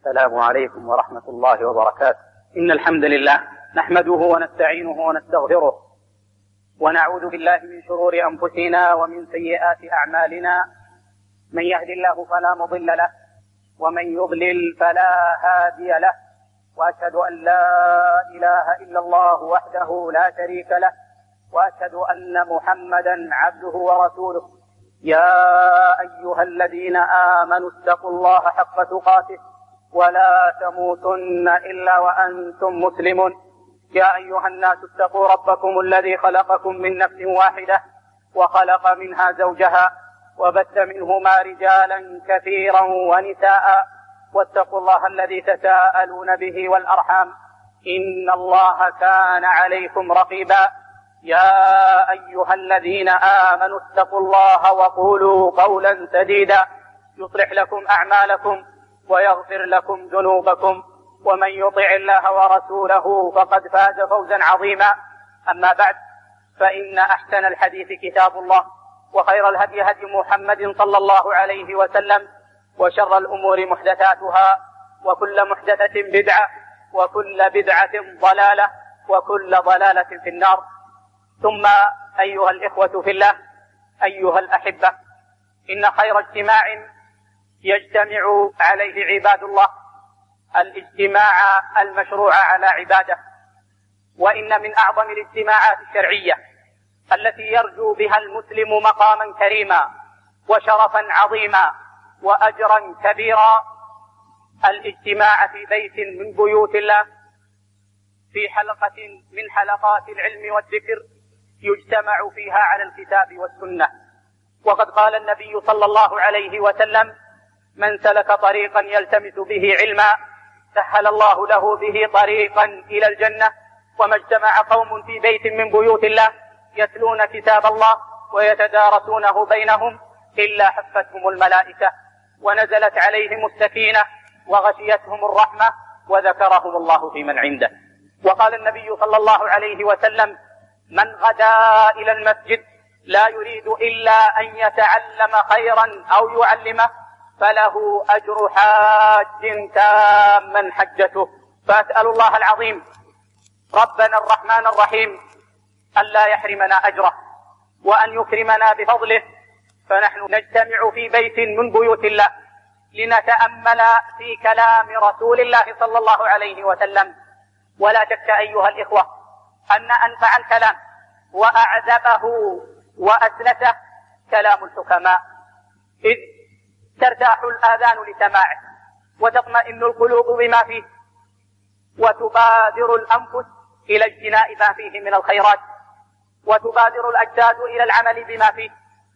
السلام عليكم ورحمة الله وبركاته. إن الحمد لله نحمده ونستعينه ونستغفره ونعوذ بالله من شرور أنفسنا ومن سيئات أعمالنا. من يهد الله فلا مضل له ومن يضلل فلا هادي له، وأشهد أن لا إله إلا الله وحده لا شريك له، وأشهد أن محمدا عبده ورسوله. يا أيها الذين آمنوا اتقوا الله حق تقاته ولا تموتن إلا وأنتم مسلمون. يا أيها الناس اتقوا ربكم الذي خلقكم من نفس واحدة وخلق منها زوجها وبث منهما رجالا كثيرا ونساء، واتقوا الله الذي تساءلون به والأرحام إن الله كان عليكم رقيبا. يا أيها الذين آمنوا اتقوا الله وقولوا قولا سديدا يصلح لكم أعمالكم ويغفر لكم ذنوبكم، ومن يطع الله ورسوله فقد فاز فوزا عظيما. أما بعد، فإن أحسن الحديث كتاب الله، وخير الهدي هدي محمد صلى الله عليه وسلم، وشر الأمور محدثاتها، وكل محدثة بدعة، وكل بدعة ضلالة، وكل ضلالة في النار. ثم أيها الإخوة في الله، أيها الأحبة، إن خير اجتماع يجتمع عليه عباد الله الاجتماع المشروع على عباده، وإن من أعظم الاجتماعات الشرعية التي يرجو بها المسلم مقاما كريما وشرفا عظيما وأجرا كبيرا الاجتماع في بيت من بيوت الله، في حلقة من حلقات العلم والذكر يجتمع فيها على الكتاب والسنة. وقد قال النبي صلى الله عليه وسلم: من سلك طريقا يلتمس به علما سهل الله له به طريقا إلى الجنة. وما اجتمع قوم في بيت من بيوت الله يتلون كتاب الله ويتدارسونه بينهم إلا حفتهم الملائكة ونزلت عليهم السكينة وغشيتهم الرحمة وذكرهم الله في من عنده. وقال النبي صلى الله عليه وسلم: من غدا إلى المسجد لا يريد إلا أن يتعلم خيرا أو يعلمه فله أجر حاج تاما حجته. فأسأل الله العظيم ربنا الرحمن الرحيم أن لا يحرمنا أجره وأن يكرمنا بفضله. فنحن نجتمع في بيت من بيوت الله لنتأمل في كلام رسول الله صلى الله عليه وسلم. ولا شك أيها الإخوة أن أنفع الكلام وأعذبه وأسلسه كلام الحكماء، إذ ترتاح الآذان لسماعه وتطمئن القلوب بما فيه وتبادر الأنفس إلى اجتناء ما فيه من الخيرات وتبادر الأجساد إلى العمل بما فيه.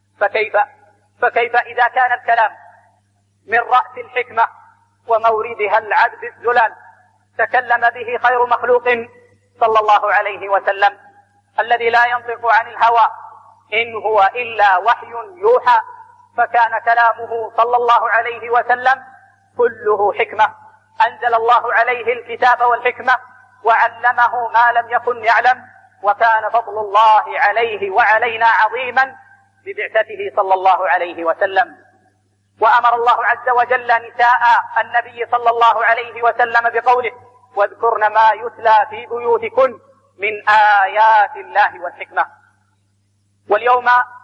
فكيف إذا كان الكلام من رأس الحكمة وموردها العدل الزلال تكلم به خير مخلوق صلى الله عليه وسلم الذي لا ينطق عن الهوى إن هو إلا وحي يوحى. فكان كلامه صلى الله عليه وسلم كله حكمة، أنزل الله عليه الكتاب والحكمة وعلمه ما لم يكن يعلم، وكان فضل الله عليه وعلينا عظيما ببعثته صلى الله عليه وسلم. وأمر الله عز وجل نساء النبي صلى الله عليه وسلم بقوله: واذكرن ما يتلى في بيوتكن من آيات الله والحكمة. واليوم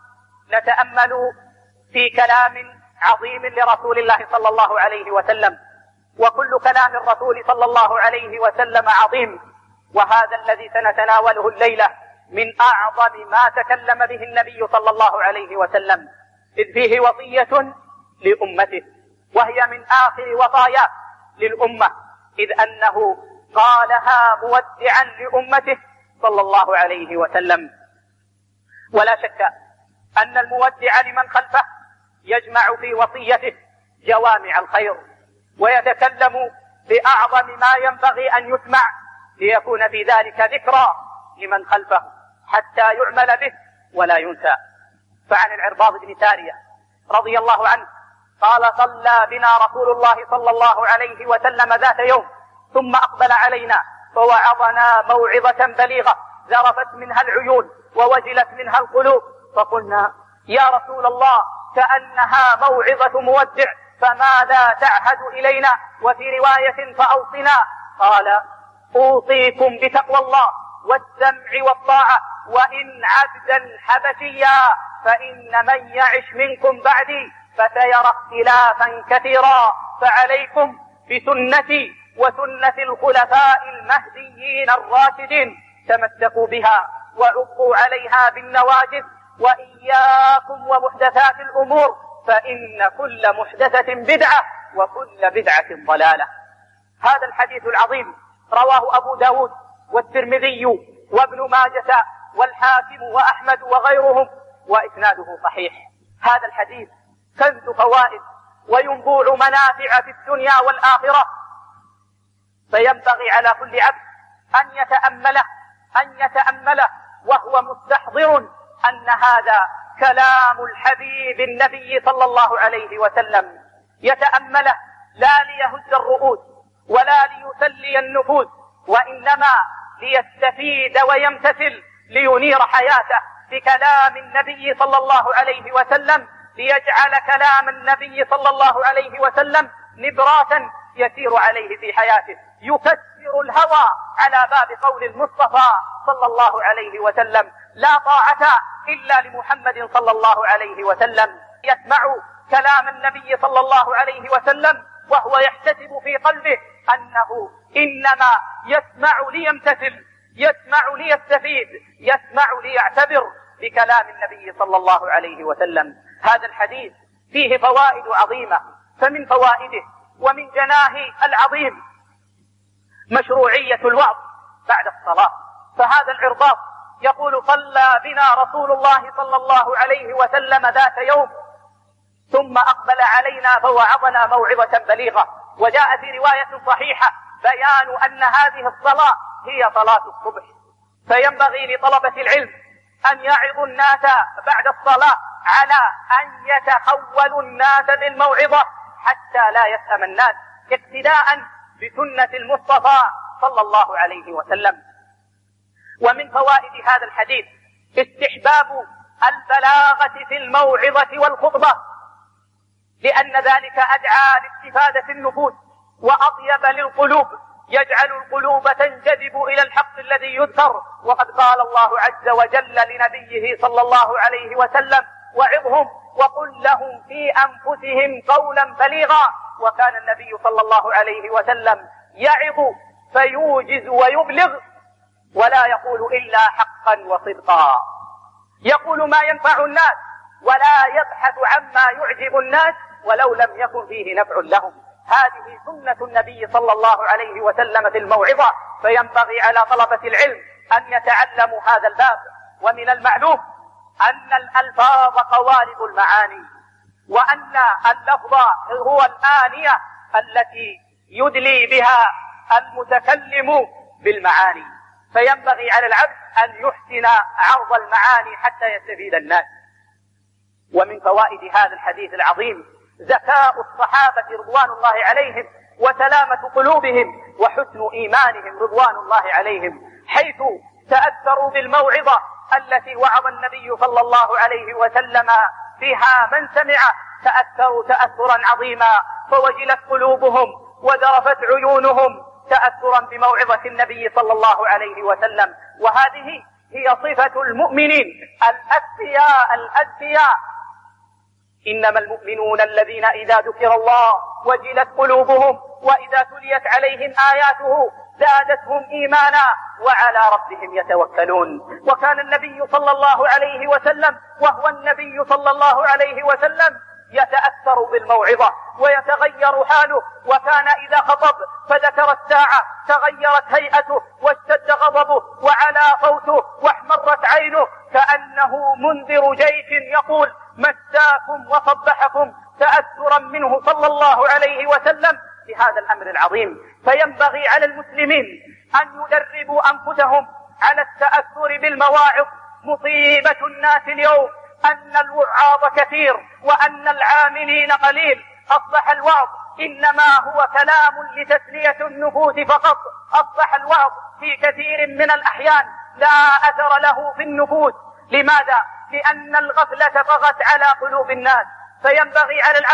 نتأمل في كلام عظيم لرسول الله صلى الله عليه وسلم، وكل كلام الرسول صلى الله عليه وسلم عظيم، وهذا الذي سنتناوله الليلة من أعظم ما تكلم به النبي صلى الله عليه وسلم، إذ فيه وصية لأمته، وهي من آخر وصايا للأمة، إذ أنه قالها مودعا لأمته صلى الله عليه وسلم. ولا شك أن المودع لمن خلفه يجمع في وصيته جوامع الخير ويتكلم بأعظم ما ينبغي أن يسمع ليكون في ذلك ذكرى لمن خلفه حتى يعمل به ولا ينسى. فعن العرباض بن سارية رضي الله عنه قال: صلى بنا رسول الله صلى الله عليه وسلم ذات يوم ثم أقبل علينا فوعظنا موعظة بليغة ذرفت منها العيون ووجلت منها القلوب، فقلنا: يا رسول الله كأنها موعظة مودع، فماذا تعهد إلينا؟ وفي رواية فأوصنا. قال أوصيكم بتقوى الله والسمع والطاعة وإن عبدا حبشيا، فإن من يعش منكم بعدي فسيرى اختلافا كثيرا، فعليكم بسنتي وسنة الخلفاء المهديين الراشدين، تمسكوا بها وعضوا عليها بالنواجذ، وإياكم ومحدثات الأمور، فإن كل محدثة بدعة وكل بدعة ضلالة. هذا الحديث العظيم رواه أبو داود والترمذي وابن ماجة والحاكم وأحمد وغيرهم، وإسناده صحيح. هذا الحديث كنز فوائد وينبوع منافع في الدنيا والآخرة، فينبغي على كل عبد أن يتأمله وهو مستحضر أن هذا كلام الحبيب النبي صلى الله عليه وسلم، يتأمله لا ليهز الرؤوس ولا ليسلي النفوس، وإنما ليستفيد ويمتثل، لينير حياته بكلام النبي صلى الله عليه وسلم، ليجعل كلام النبي صلى الله عليه وسلم نبراتا يسير عليه في حياته، يكسر الهوى على باب قول المصطفى صلى الله عليه وسلم: لا طاعة إلا لمحمد صلى الله عليه وسلم. يسمع كلام النبي صلى الله عليه وسلم وهو يحتسب في قلبه أنه إنما يسمع ليمتثل، يسمع ليستفيد، يسمع ليعتبر بكلام النبي صلى الله عليه وسلم. هذا الحديث فيه فوائد عظيمة، فمن فوائده ومن جناه العظيم مشروعية الوعظ بعد الصلاة. فهذا العرباط يقول: صلى بنا رسول الله صلى الله عليه وسلم ذات يوم ثم أقبل علينا فوعظنا موعظة بليغة. وجاء في رواية صحيحة بيان أن هذه الصلاة هي صلاة الصبح، فينبغي لطلبة العلم أن يعظوا الناس بعد الصلاة على أن يتحولوا الناس بالموعظة حتى لا يفهم الناس، اقتداء بسنة المصطفى صلى الله عليه وسلم. ومن فوائد هذا الحديث استحباب البلاغة في الموعظة والخطبة، لأن ذلك أدعى لاستفادة النفوس وأطيب للقلوب، يجعل القلوب تنجذب إلى الحق الذي يذكر. وقد قال الله عز وجل لنبيه صلى الله عليه وسلم: وعظهم وقل لهم في أنفسهم قولا بليغا. وكان النبي صلى الله عليه وسلم يعظ فيوجز ويبلغ، ولا يقول إلا حقا وصدقا، يقول ما ينفع الناس ولا يبحث عما يعجب الناس ولو لم يكن فيه نفع لهم. هذه سنة النبي صلى الله عليه وسلم في الموعظة، فينبغي على طلبة العلم أن يتعلموا هذا الباب. ومن المعلوم أن الألفاظ قوالب المعاني، وأن اللفظ هو الآنية التي يدلي بها المتكلم بالمعاني، فينبغي على العبد أن يحسن عرض المعاني حتى يستفيد الناس. ومن فوائد هذا الحديث العظيم ذكاء الصحابة رضوان الله عليهم وسلامة قلوبهم وحسن إيمانهم رضوان الله عليهم، حيث تأثروا بالموعظة التي وعظ النبي صلى الله عليه وسلم فيها من سمع، تأثروا تأثرا عظيما، فوجلت قلوبهم وذرفت عيونهم تأثرا بموعظة النبي صلى الله عليه وسلم. وهذه هي صفة المؤمنين الأذكياء. إنما المؤمنون الذين إذا ذكر الله وجلت قلوبهم وإذا تليت عليهم آياته زادتهم إيمانا وعلى ربهم يتوكلون. وكان النبي صلى الله عليه وسلم وهو النبي صلى الله عليه وسلم يتأثر بالموعظة ويتغير حاله، وكان إذا خطب فذكر الساعة تغيرت هيئته واشتد غضبه وعلى صوته واحمرت عينه كأنه منذر جيش يقول: مساكم وصبحكم، تأثرا منه صلى الله عليه وسلم بهذا الأمر العظيم. فينبغي على المسلمين أن يدربوا أنفسهم على التأثر بالمواعظ. مصيبة الناس اليوم أن الوعاظ كثير وأن العاملين قليل. أصبح الوعظ إنما هو كلام لتسلية النفوس فقط. أصبح الوعظ في كثير من الأحيان لا أثر له في النفوس. لماذا؟ لأن الغفلة طغت على قلوب الناس. فينبغي على العبد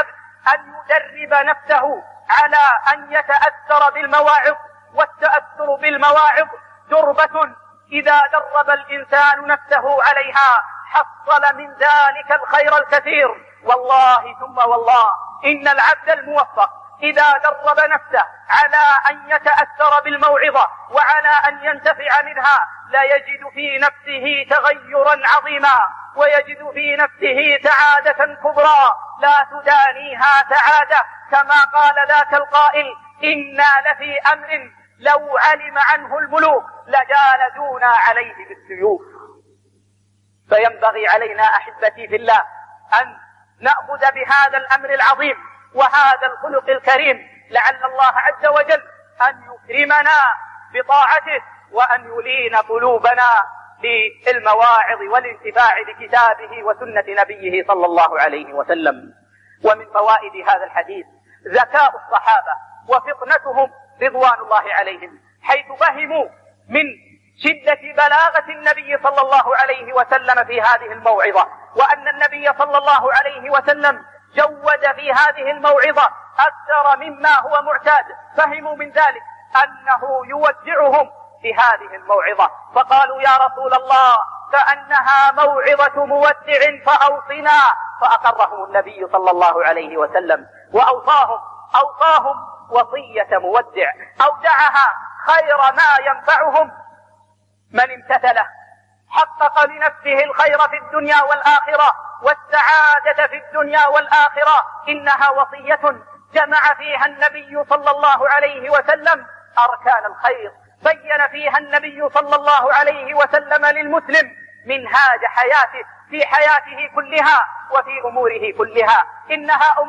أن يدرب نفسه على أن يتأثر بالمواعظ، والتأثر بالمواعظ دربة إذا درب الإنسان نفسه عليها حصل من ذلك الخير الكثير. والله ثم والله إن العبد الموفق إذا درب نفسه على أن يتأثر بالموعظة وعلى أن ينتفع منها لا يجد في نفسه تغيرا عظيما، ويجد في نفسه سعادة كبرى لا تدانيها سعادة، كما قال ذاك القائل: إنا لفي أمر لو علم عنه الملوك لجالدونا عليه بالسيوف. فينبغي علينا أحبتي في الله أن نأخذ بهذا الأمر العظيم وهذا الخلق الكريم، لعل الله عز وجل أن يكرمنا بطاعته وأن يلين قلوبنا للمواعظ والانتفاع بكتابه وسنة نبيه صلى الله عليه وسلم. ومن فوائد هذا الحديث ذكاء الصحابة وفطنتهم رضوان الله عليهم، حيث فهموا من شدة بلاغة النبي صلى الله عليه وسلم في هذه الموعظة، وأن النبي صلى الله عليه وسلم جود في هذه الموعظة أكثر مما هو معتاد. فهموا من ذلك أنه يودعهم في هذه الموعظة، فقالوا: يا رسول الله كأنها موعظة مودع فأوصنا. فأقرهم النبي صلى الله عليه وسلم وأوصاهم وصية مودع أودعها خير ما ينفعهم. من امتثله حقق لنفسه الخير في الدنيا والآخرة والسعادة في الدنيا والآخرة. إنها وصية جمع فيها النبي صلى الله عليه وسلم أركان الخير، بين فيها النبي صلى الله عليه وسلم للمسلم منهاج حياته في حياته كلها وفي أموره كلها. إنها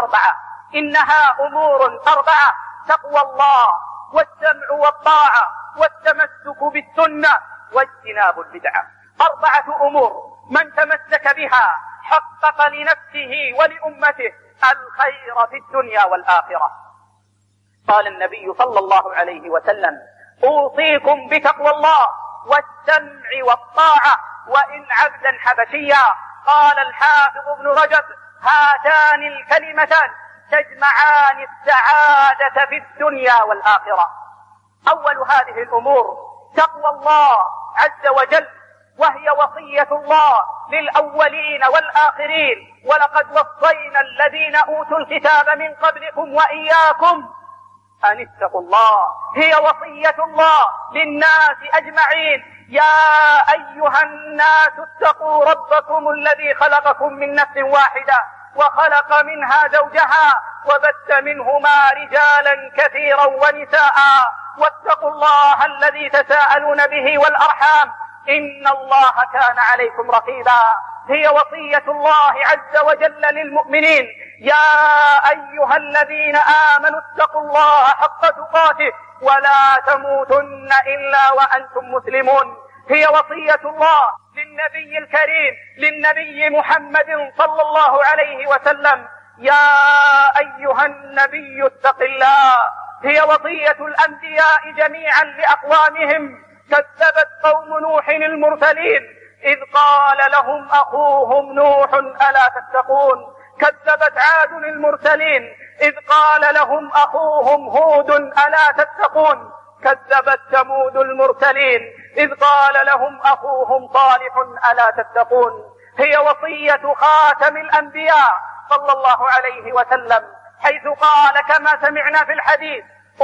أمور أربعة: تقوى الله والسمع والطاعة والتمسك بالسنة واجتناب البدعة. 4 أمور من تمسك بها حقق لنفسه ولأمته الخير في الدنيا والآخرة. قال النبي صلى الله عليه وسلم: أوصيكم بتقوى الله والسمع والطاعة وإن عبدا حبشيا. قال الحافظ ابن رجب: هاتان الكلمتان تجمعان السعادة في الدنيا والآخرة. أول هذه الأمور تقوى الله عز وجل، وهي وصية الله للأولين والآخرين: ولقد وصينا الذين أوتوا الكتاب من قبلكم وإياكم أن اتقوا الله. هي وصية الله للناس أجمعين: يا أيها الناس اتقوا ربكم الذي خلقكم من نفس واحدة وخلق منها زوجها وبث منهما رجالا كثيرا ونساء واتقوا الله الذي تساءلون به والأرحام إن الله كان عليكم رقيبا. هي وصية الله عز وجل للمؤمنين: يا أيها الذين آمنوا اتقوا الله حق تقاته ولا تموتن إلا وأنتم مسلمون. هي وصية الله للنبي الكريم للنبي محمد صلى الله عليه وسلم: يا أيها النبي اتق الله. هي وصية الأنبياء جميعا لأقوامهم: كذبت قوم نوح المرسلين إذ قال لهم أخوهم نوح ألا تتقون. كذبت عاد المرسلين إذ قال لهم أخوهم هود ألا تتقون. كذبت ثمود المرسلين إذ قال لهم أخوهم صالح ألا تتقون. هي وصية خاتم الأنبياء صلى الله عليه وسلم، حيث قال كما سمعنا في الحديث: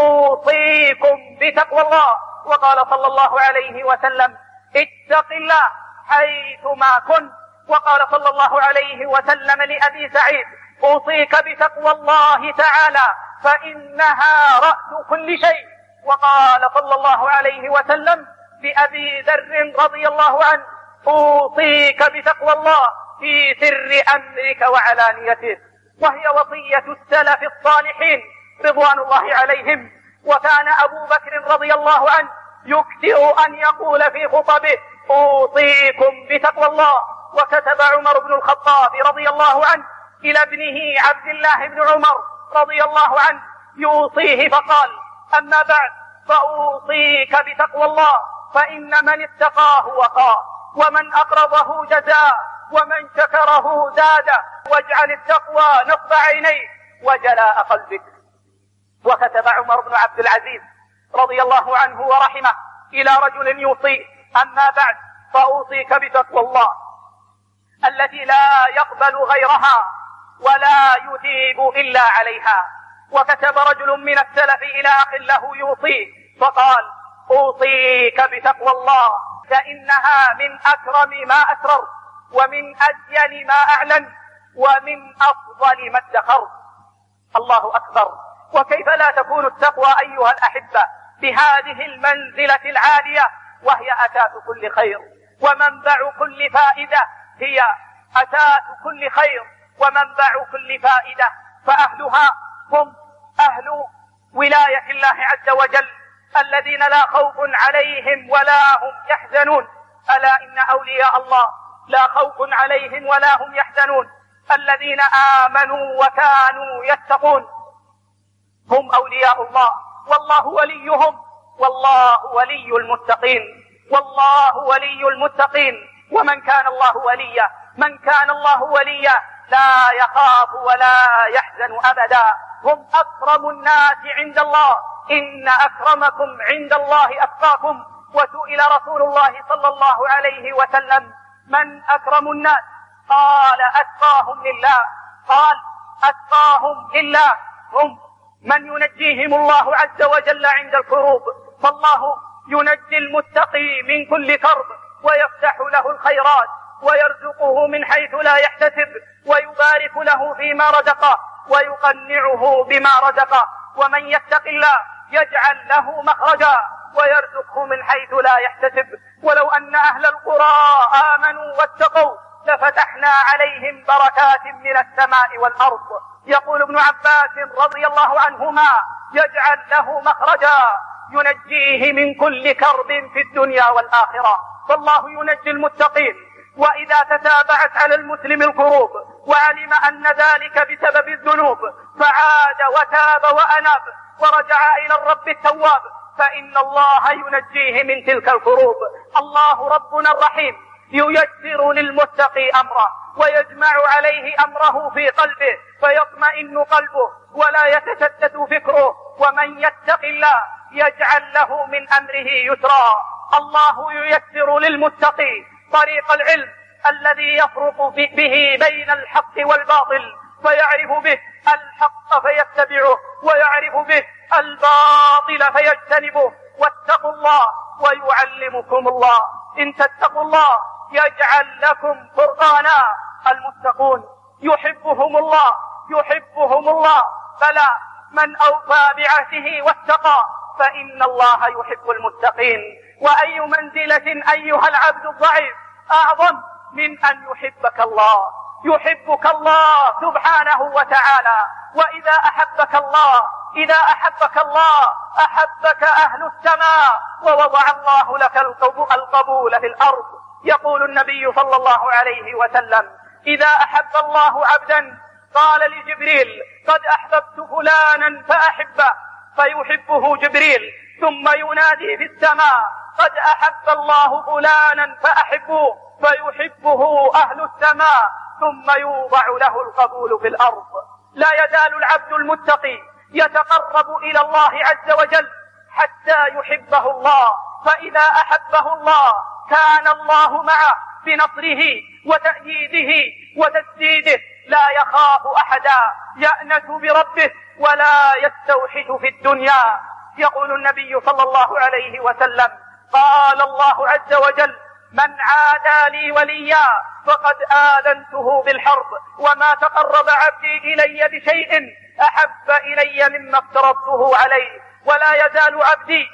أوصيكم بتقوى الله. وقال صلى الله عليه وسلم: اتق الله حيثما كنت. وقال صلى الله عليه وسلم لأبي سعيد: أوصيك بتقوى الله تعالى فإنها رأس كل شيء. وقال صلى الله عليه وسلم لأبي ذر رضي الله عنه: أوصيك بتقوى الله في سر أمرك وعلانيته. وهي وصية السلف الصالحين رضوان الله عليهم. وكان أبو بكر رضي الله عنه يكثر أن يقول في خطبه: أوصيكم بتقوى الله. وكتب عمر بن الخطاب رضي الله عنه إلى ابنه عبد الله بن عمر رضي الله عنه يوصيه فقال: أما بعد فأوصيك بتقوى الله، فإن من اتقاه وقاه، ومن أقرضه جزاه، ومن شكره زاده. واجعل التقوى نصب عينيك وجلاء قلبك. وكتب عمر بن عبد العزيز رضي الله عنه ورحمه إلى رجل يوصيه: أما بعد فأوصيك بتقوى الله التي لا يقبل غيرها ولا يثيب إلا عليها. وكتب رجل من السلف إلى أخ له يوصيه فقال: أوصيك بتقوى الله فإنها من أكرم ما أسرر ومن أزين ما أعلن ومن أفضل ما ادخر. الله أكبر. وكيف لا تكون التقوى أيها الأحبة بهذه المنزلة العالية، وهي أساس كل خير ومنبع كل فائدة. هي أساس كل خير ومنبع كل فائدة، فأهلها هم أهل ولاية الله عز وجل الذين لا خوف عليهم ولا هم يحزنون. ألا إن أولياء الله لا خوف عليهم ولا هم يحزنون الذين آمنوا وكانوا يتقون. هم أولياء الله والله وليهم، والله ولي المتقين، والله ولي المتقين. ومن كان الله وليه، من كان الله وليه لا يخاف ولا يحزن أبدا. هم أكرم الناس عند الله، إن أكرمكم عند الله أتقاكم. وسئل رسول الله صلى الله عليه وسلم: من أكرم الناس؟ قال: أتقاهم لله. قال: أتقاهم لله هم من ينجيهم الله عز وجل عند الكروب، فالله ينجي المتقي من كل كرب ويفتح له الخيرات ويرزقه من حيث لا يحتسب ويبارك له فيما رزقه ويقنعه بما رزقه. ومن يتق الله يجعل له مخرجا ويرزقه من حيث لا يحتسب. ولو أن أهل القرى آمنوا واتقوا لفتحنا عليهم بركات من السماء والأرض. يقول ابن عباس رضي الله عنهما: يجعل له مخرجا ينجيه من كل كرب في الدنيا والآخرة. فالله ينجي المتقين. وإذا تتابعت على المسلم الكروب وعلم أن ذلك بسبب الذنوب فعاد وتاب وأناب ورجع إلى الرب التواب، فإن الله ينجيه من تلك الكروب. الله ربنا الرحيم ييسر للمتقي أمره ويجمع عليه أمره في قلبه فيطمئن قلبه ولا يتشتت فكره. ومن يتق الله يجعل له من أمره يسرا. الله ييسر للمتقي طريق العلم الذي يفرق به بين الحق والباطل، فيعرف به الحق فيتبعه ويعرف به الباطل فيجتنبه. واتقوا الله ويعلمكم الله. إن تتقوا الله يجعل لكم فرقانا. المتقون يحبهم الله، يحبهم الله. فلا من أوفى بعهده واتقى فإن الله يحب المتقين. وأي منزلة أيها العبد الضعيف أعظم من أن يحبك الله؟ يحبك الله سبحانه وتعالى. وإذا أحبك الله، إذا أحبك الله أحبك أهل السماء ووضع الله لك القبول في الأرض. يقول النبي صلى الله عليه وسلم: إذا أحب الله عبدا قال لجبريل: قد أحببت فلانا فأحبه، فيحبه جبريل. ثم ينادي في السماء: قد أحب الله فلانا فأحبه، فيحبه أهل السماء. ثم يوضع له القبول في الأرض. لا يزال العبد المتقي يتقرب إلى الله عز وجل حتى يحبه الله. فإذا أحبه الله كان الله معه بنصره وتأييده وتسديده. لا يخاف أحدا، يأنس بربه ولا يستوحش في الدنيا. يقول النبي صلى الله عليه وسلم: قال الله عز وجل: من عادى لي وليا فقد آذنته بالحرب، وما تقرب عبدي إلي بشيء أحب إلي مما افترضته عليه. ولا يزال عبدي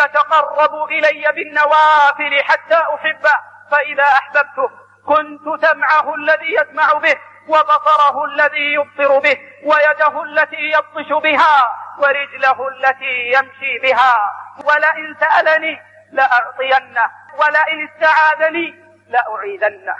يتقرب إلي بالنوافل حتى أحبه، فإذا أحببته كنت سمعه الذي يسمع به وبصره الذي يبصر به ويده التي يبطش بها ورجله التي يمشي بها. ولئن سألني لأعطينه ولئن استعاذني لأعيذنه.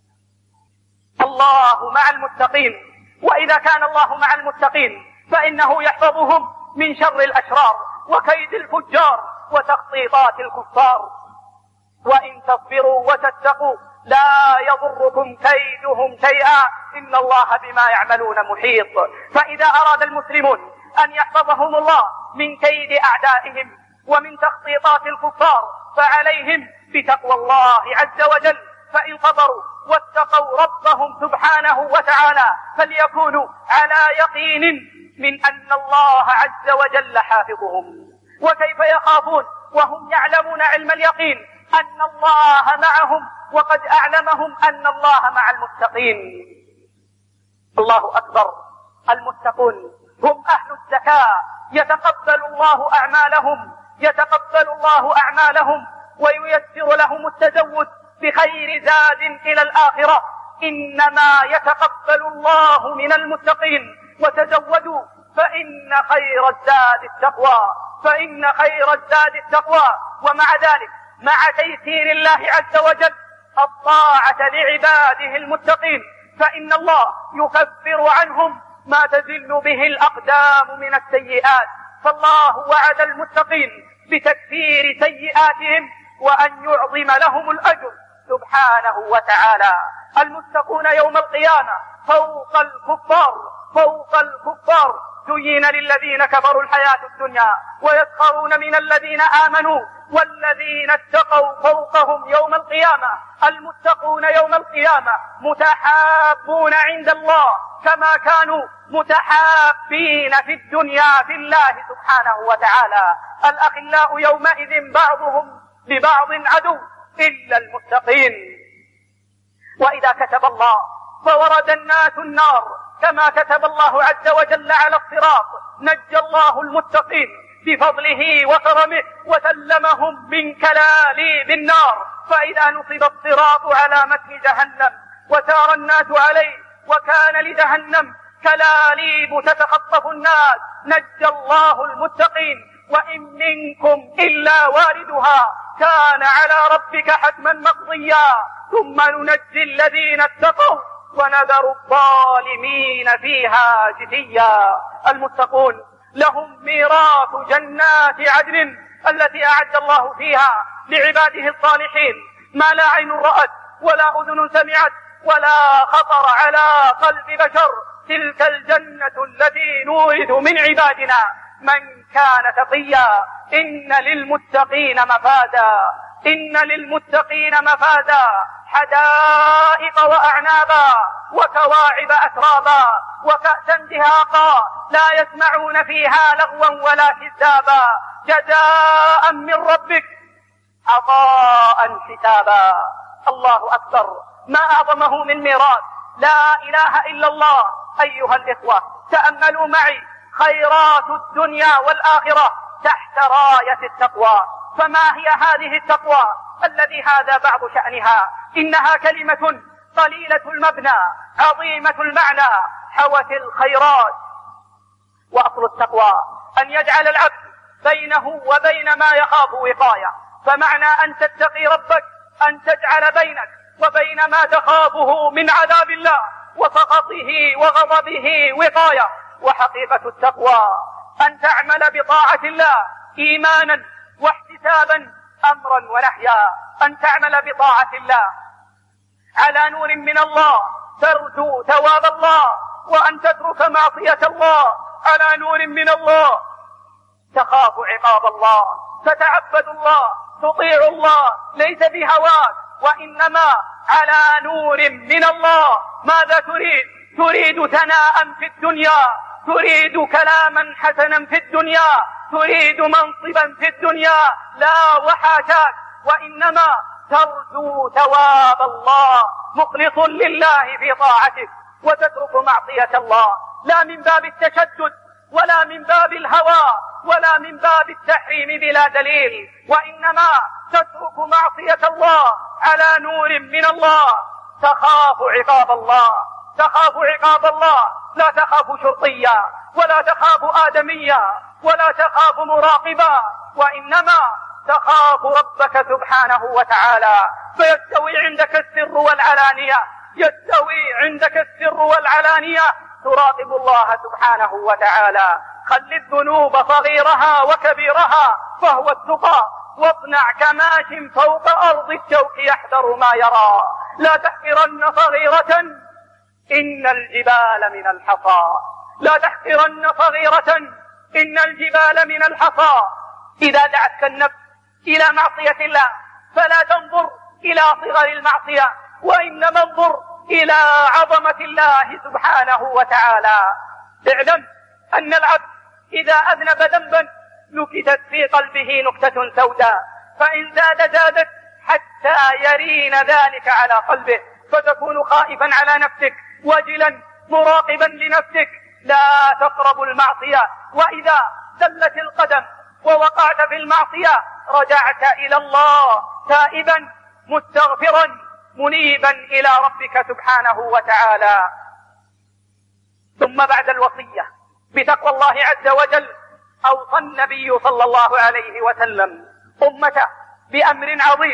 الله مع المتقين. وإذا كان الله مع المتقين فإنه يحفظهم من شر الأشرار وكيد الفجار وتخطيطات الكفار. وإن تصبروا وتتقوا لا يضركم كيدهم شيئا إن الله بما يعملون محيط. فإذا أراد المسلمون أن يحفظهم الله من كيد أعدائهم ومن تخطيطات الكفار فعليهم بتقوى الله عز وجل، فإن صبروا واتقوا ربهم سبحانه وتعالى فليكونوا على يقين من أن الله عز وجل حافظهم. وكيف يخافون وهم يعلمون علم اليقين أن الله معهم وقد أعلمهم أن الله مع المتقين. الله أكبر. المتقون هم أهل الزكاة، يتقبل الله أعمالهم وييسر لهم التزود بخير زاد إلى الآخرة. إنما يتقبل الله من المتقين. وتزودوا فإن خير الزاد التقوى. ومع ذلك مع تيسير الله عز وجل الطاعة لعباده المتقين فإن الله يكفر عنهم ما تزل به الأقدام من السيئات. فالله وعد المتقين بتكفير سيئاتهم وأن يعظم لهم الأجر سبحانه وتعالى. المتقون يوم القيامة فوق الكفار زين للذين كفروا الحياة الدنيا ويسخرون من الذين آمنوا والذين اتقوا فوقهم يوم القيامة. المتقون يوم القيامة متحابون عند الله كما كانوا متحابين في الدنيا في الله سبحانه وتعالى. الأخلاء يومئذ بعضهم لبعض عدو إلا المتقين. وإذا كتب الله فورد الناس النار كما كتب الله عز وجل على الصراط نجى الله المتقين بفضله وكرمه وسلمهم من كلاليب النار. فإذا نصب الصراط على متن جهنم وسار الناس عليه وكان لجهنم كلاليب تتخطف الناس نجى الله المتقين. وإن منكم إلا واردها كان على ربك حتما مقضيا ثم ننجي الذين اتقوا ونذر الظالمين فيها جثيا. المتقون لهم ميراث جنات عدن التي أعد الله فيها لعباده الصالحين ما لا عين رأت ولا أذن سمعت ولا خطر على قلب بشر. تلك الجنة التي نورث من عبادنا من كان تقيا. إن للمتقين مفادا حدائق وأعنابا وكواعب أترابا وكأسا دهاقا لا يسمعون فيها لغوا ولا كذابا جزاء من ربك عطاء حسابا. الله أكبر. ما أعظمه من ميراث لا إله إلا الله. أيها الإخوة تأملوا معي خيرات الدنيا والآخرة تحت راية التقوى. فما هي هذه التقوى الذي هذا بعض شأنها؟ إنها كلمة قليلة المبنى عظيمة المعنى حوت الخيرات. وأصل التقوى أن يجعل العبد بينه وبين ما يخاف وقاية. فمعنى أن تتقي ربك أن تجعل بينك وبين ما تخافه من عذاب الله وسخطه وغضبه وقاية. وحقيقة التقوى أن تعمل بطاعة الله إيمانا واحتسابا أمرا ونحيا. أن تعمل بطاعة الله على نور من الله ترجو ثواب الله وأن تترك معصية الله على نور من الله تخاف عقاب الله تتعبد الله تطيع الله ليس بهواك وإنما على نور من الله. ماذا تريد؟ تريد ثناء في الدنيا، تريد كلاما حسنا في الدنيا، تريد منصبا في الدنيا، لا وحاشاك، وإنما ترجو ثواب الله مخلص لله في طاعتك وتترك معصية الله لا من باب التشدد ولا من باب الهوى ولا من باب التحريم بلا دليل، وإنما تترك معصية الله على نور من الله. تخاف عقاب الله، تخاف عقاب الله، لا تخاف شرطيا ولا تخاف آدميا ولا تخاف مراقبا، وإنما تخاف ربك سبحانه وتعالى. فيستوي عندك السر والعلانية، يستوي عندك السر والعلانية، تراقب الله سبحانه وتعالى. خل الذنوب صغيرها وكبيرها فهو التقى، واصنع كماش فوق أرض الشوك يحذر ما يرى. لا تحقرن صغيرة إن الجبال من الحصى. لا تحقرن صغيرة إن الجبال من الحصى. إذا دعتك النفس إلى معصية الله فلا تنظر إلى صغر المعصية، وإنما انظر إلى عظمة الله سبحانه وتعالى. اعلم أن العبد إذا أذنب ذنبا نكتت في قلبه نكتة سوداء، فإن زادت حتى يرين ذلك على قلبه، فتكون خائفا على نفسك وجلا مراقبا لنفسك. لا تقرب المعصية، وإذا زلت القدم ووقعت في المعصية رجعت إلى الله تائبا مستغفرا منيبا إلى ربك سبحانه وتعالى. ثم بعد الوصية بتقوى الله عز وجل أوصى النبي صلى الله عليه وسلم أمته بأمر عظيم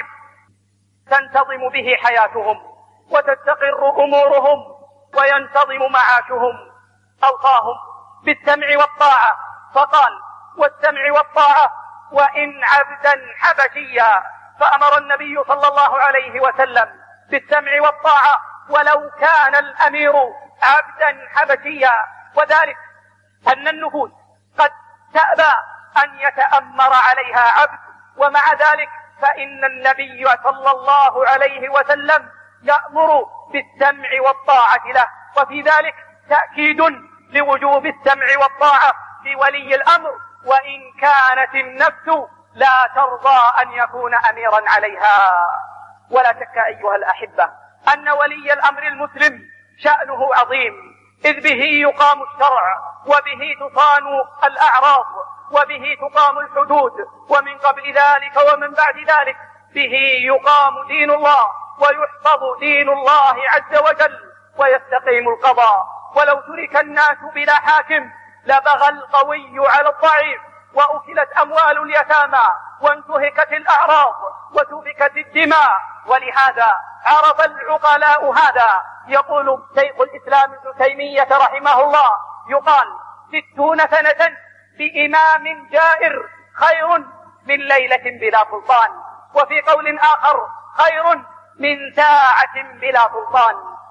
تنتظم به حياتهم وتستقر أمورهم وينتظم معاشهم. أوصاهم بالسمع والطاعة، فقال: والسمع والطاعة وإن عبدا حبشيا. فأمر النبي صلى الله عليه وسلم بالسمع والطاعة ولو كان الأمير عبدا حبشيا، وذلك أن النفوس قد تأبى أن يتأمر عليها عبد، ومع ذلك فإن النبي صلى الله عليه وسلم يأمر بالسمع والطاعة له، وفي ذلك تأكيد لوجوب السمع والطاعة لولي الأمر، وإن كانت النفس لا ترضى أن يكون أميرا عليها. ولا شك أيها الأحبة أن ولي الأمر المسلم شأنه عظيم، إذ به يقام الشرع، وبه تصان الأعراض، وبه تقام الحدود، ومن قبل ذلك ومن بعد ذلك به يقام دين الله ويحفظ دين الله عز وجل ويستقيم القضاء. ولو ترك الناس بلا حاكم لبغى القوي على الضعيف، وأكلت أموال اليتامى، وانتهكت الأعراض، وسفكت الدماء. ولهذا عرف العقلاء هذا. يقول شيخ الإسلام ابن تيمية رحمه الله: يقال 60 سنة بإمام جائر خير من ليلة بلا سلطان. وفي قول آخر: خير من ساعة بلا سلطان.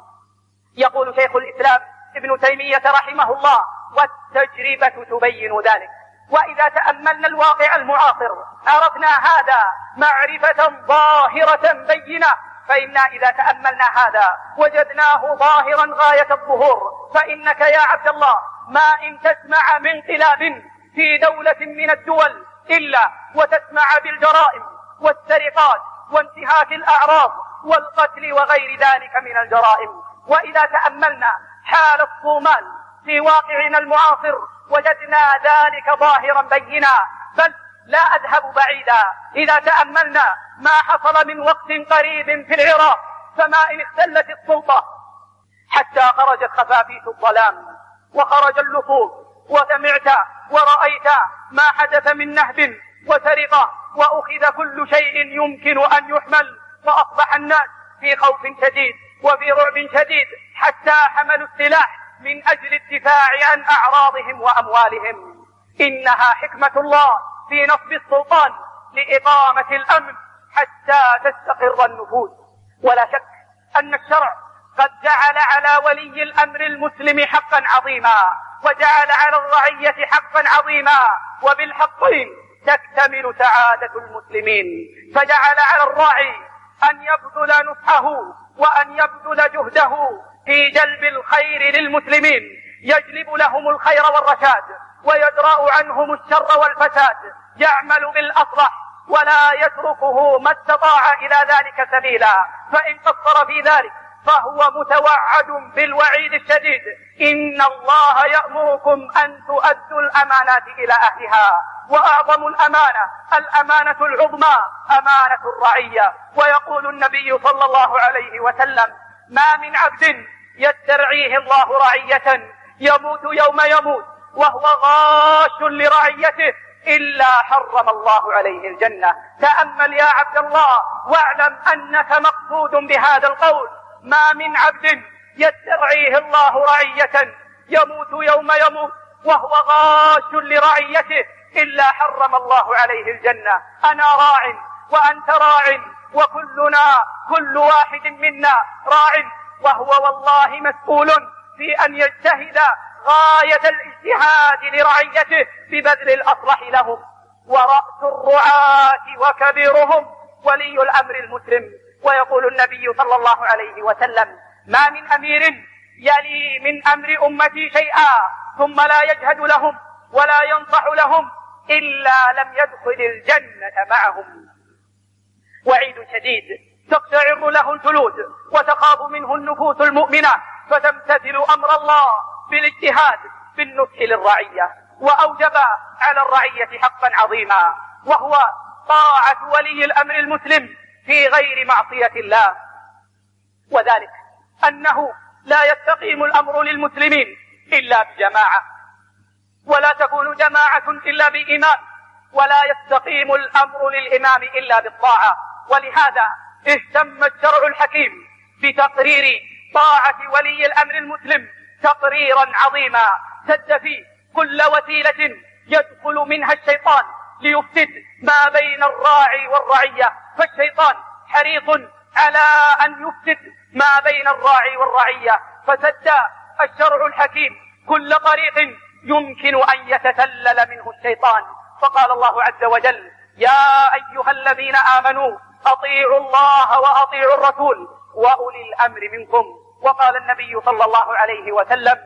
يقول شيخ الإسلام ابن تيمية رحمه الله: والتجربة تبين ذلك. وإذا تأملنا الواقع المعاصر عرفنا هذا معرفة ظاهرة بينة، فإنا إذا تأملنا هذا وجدناه ظاهرا غاية الظهور. فإنك يا عبد الله ما إن تسمع من انقلاب في دولة من الدول إلا وتسمع بالجرائم والسرقات وانتهاك الأعراض والقتل وغير ذلك من الجرائم. وإذا تأملنا حال الصومال في واقعنا المعاصر وجدنا ذلك ظاهرا بينا. بل لا أذهب بعيدا، إذا تأملنا ما حصل من وقت قريب في العراق، فما إن اختلت السلطة حتى خرجت خفافيش الظلام وخرج اللصوص، وسمعت ورأيت ما حدث من نهب وسرقة، وأخذ كل شيء يمكن أن يحمل، فأصبح الناس في خوف شديد وفي رعب شديد حتى حملوا السلاح من أجل الدفاع عن أعراضهم وأموالهم. إنها حكمة الله في نصب السلطان لإقامة الأمن حتى تستقر النفوس. ولا شك أن الشرع قد جعل على ولي الأمر المسلم حقا عظيما، وجعل على الرعية حقا عظيما، وبالحقين تكتمل سعادة المسلمين. فجعل على الراعي أن يبذل نصحه وأن يبذل جهده في جلب الخير للمسلمين، يجلب لهم الخير والرشاد ويدرأ عنهم الشر والفساد، يعمل بالأصلح ولا يتركه ما استطاع إلى ذلك سبيلا. فإن قصر في ذلك فهو متوعد بالوعيد الشديد: إن الله يأمركم أن تؤدوا الأمانات إلى أهلها. وأعظم الأمانة العظمى أمانة الرعية. ويقول النبي صلى الله عليه وسلم: ما من عبد يسترعيه الله رعية يموت يوم يموت وهو غاش لرعيته إلا حرم الله عليه الجنة. تأمل يا عبد الله واعلم أنك مقصود بهذا القول: ما من عبد يسترعيه الله رعية يموت يوم يموت وهو غاش لرعيته إلا حرم الله عليه الجنة. أنا راع وأنت راع وكلنا كل واحد منا راع، وهو والله مسؤول في أن يجتهد غاية الاجتهاد لرعيته ببذل الأصلح لهم. ورأس الرعاة وكبيرهم ولي الأمر المسلم. ويقول النبي صلى الله عليه وسلم: ما من أمير يلي من أمر أمتي شيئا ثم لا يجهد لهم ولا ينصح لهم إلا لم يدخل الجنة معهم. وعيد شديد تقشعر له الجلود وتخاف منه النفوس المؤمنة، فتمتثل أمر الله بالاجتهاد بالنصح للرعية. وأوجب على الرعية حقا عظيما، وهو طاعة ولي الأمر المسلم في غير معصية الله، وذلك أنه لا يستقيم الأمر للمسلمين إلا بجماعة، ولا تكون جماعة إلا بإمام، ولا يستقيم الأمر للإمام إلا بالطاعة. ولهذا اهتم الشرع الحكيم بتقرير طاعة ولي الأمر المسلم تقريرا عظيما، سد فيه كل وسيلة يدخل منها الشيطان ليفسد ما بين الراعي والرعية، فالشيطان حريص على أن يفسد ما بين الراعي والرعية، فسد الشرع الحكيم كل طريق يمكن أن يتسلل منه الشيطان. فقال الله عز وجل: يا أيها الذين آمنوا أطيعوا الله وأطيعوا الرسول وأولي الأمر منكم. وقال النبي صلى الله عليه وسلم: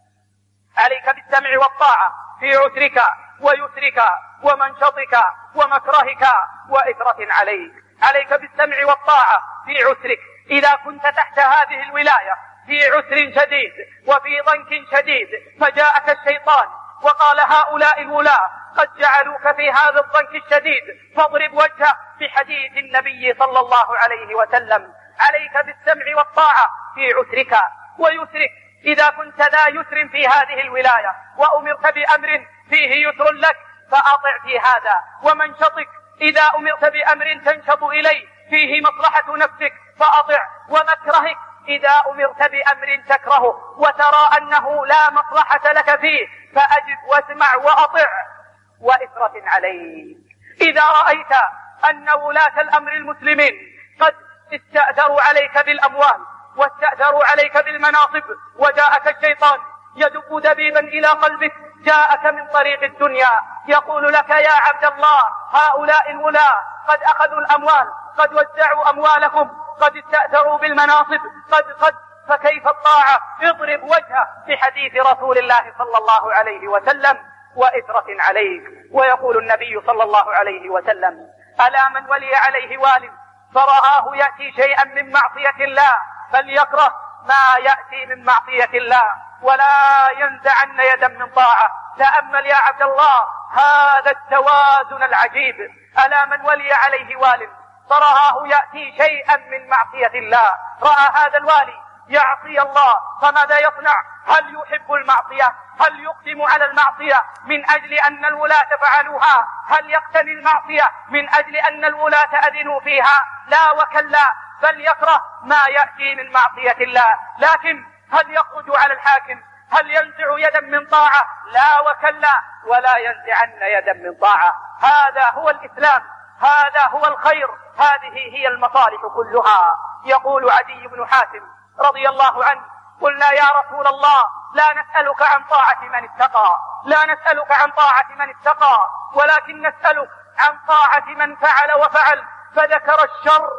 عليك بالسمع والطاعة في عسرك ويسرك ومنشطك ومكرهك وإثرة عليك. عليك بالسمع والطاعة في عسرك، إذا كنت تحت هذه الولاية في عسر شديد وفي ضنك شديد، فجاءك الشيطان وقال: هؤلاء الولاة قد جعلوك في هذا الضنك الشديد، فاضرب وجهه بحديث النبي صلى الله عليه وسلم: عليك بالسمع والطاعة في عسرك ويسرك، إذا كنت ذا يسر في هذه الولاية وأمرت بأمر فيه يسر لك فأطع في هذا، ومنشطك، إذا أمرت بأمر تنشط إليه فيه مصلحة نفسك فأطع، ومكرهك، إذا أمرت بأمر تكرهه وترى أنه لا مصلحة لك فيه فأجب واسمع وأطع. وإثرة عليك، إذا رأيت أن ولاة الأمر المسلمين قد استأثروا عليك بالأموال واستأثروا عليك بالمناصب، وجاءك الشيطان يدب دبيبا إلى قلبك، جاءك من طريق الدنيا يقول لك: يا عبد الله، هؤلاء الولاة قد أخذوا الأموال، قد وزعوا أموالكم، قد استأثروا بالمناصب، قد فكيف الطاعة؟ اضرب وجهه بحديث رسول الله صلى الله عليه وسلم: وإثرة عليك. ويقول النبي صلى الله عليه وسلم: ألا من ولي عليه وال فرآه يأتي شيئا من معصية الله فليكره ما يأتي من معصية الله ولا ينزعن يدا من طاعة. تأمل يا عبد الله هذا التوازن العجيب. ألا من ولي عليه وال فرآه يأتي شيئا من معصية الله، رأى هذا الوالي يعصي الله، فماذا يصنع؟ هل يحب المعصية؟ هل يقدم على المعصية من أجل أن الولاة فعلوها؟ هل يقتني المعصية من أجل أن الولاة أذنوا فيها؟ لا وكلا، بل يكره ما يأتي من معصية الله. لكن هل يخرج على الحاكم؟ هل ينزع يدا من طاعة؟ لا وكلا، ولا ينزعن يدا من طاعة. هذا هو الإسلام، هذا هو الخير، هذه هي المصالح كلها. يقول عدي بن حاتم رضي الله عنه: قلنا يا رسول الله لا نسألك عن طاعة من اتقى، لا نسألك عن طاعة من اتقى، ولكن نسألك عن طاعة من فعل وفعل، فذكر الشر.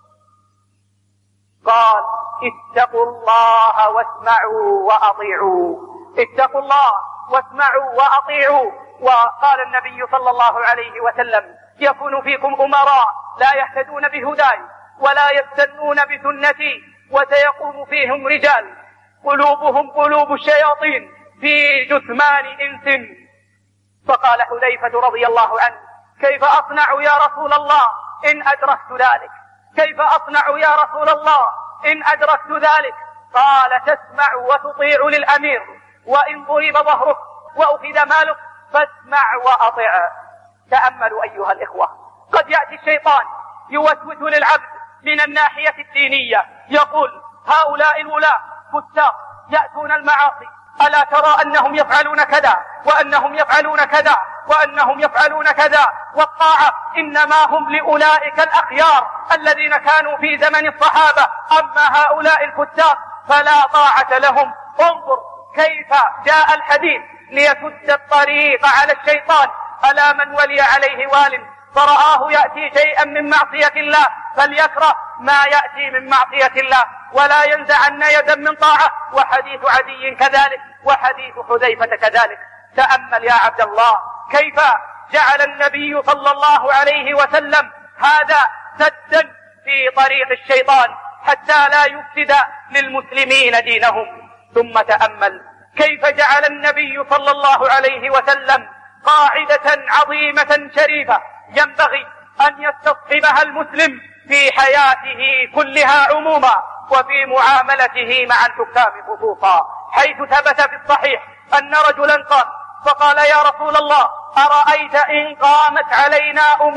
قال: اتقوا الله واسمعوا وأطيعوا، اتقوا الله واسمعوا وأطيعوا. وقال النبي صلى الله عليه وسلم: يكون فيكم أمراء لا يهتدون بهداي ولا يستنون بسنتي، وسيقوم فيهم رجال قلوبهم قلوب الشياطين في جثمان إنس. فقال حذيفة رضي الله عنه: كيف أصنع يا رسول الله إن أدركت ذلك؟ كيف أصنع يا رسول الله إن أدركت ذلك؟ قال: تسمع وتطيع للأمير، وإن ضرب ظهرك وأخذ مالك فاسمع وأطع. تأملوا أيها الإخوة، قد يأتي الشيطان يوسوس للعبد من الناحية الدينية، يقول: هؤلاء الولاة فساق يأتون المعاصي، ألا ترى أنهم يفعلون كذا وأنهم يفعلون كذا؟ وأنهم يفعلون كذا، والطاعة إنما هم لأولئك الأخيار الذين كانوا في زمن الصحابة، أما هؤلاء الفساق فلا طاعة لهم. انظر كيف جاء الحديث ليسد الطريق على الشيطان. ألا من ولي عليه وال فرآه يأتي شيئا من معصية الله فليكره ما يأتي من معصية الله ولا ينزعن يدا من طاعة. وحديث عدي كذلك، وحديث حذيفة كذلك. تأمل يا عبد الله كيف جعل النبي صلى الله عليه وسلم هذا سدا في طريق الشيطان حتى لا يفسد للمسلمين دينهم. ثم تأمل كيف جعل النبي صلى الله عليه وسلم قاعدة عظيمة شريفة ينبغي أن يستصحبها المسلم في حياته كلها عموما وفي معاملته مع الحكام خصوصا، حيث ثبت في الصحيح أن رجلا قال فقال يا رسول الله أرأيت إن قامت علينا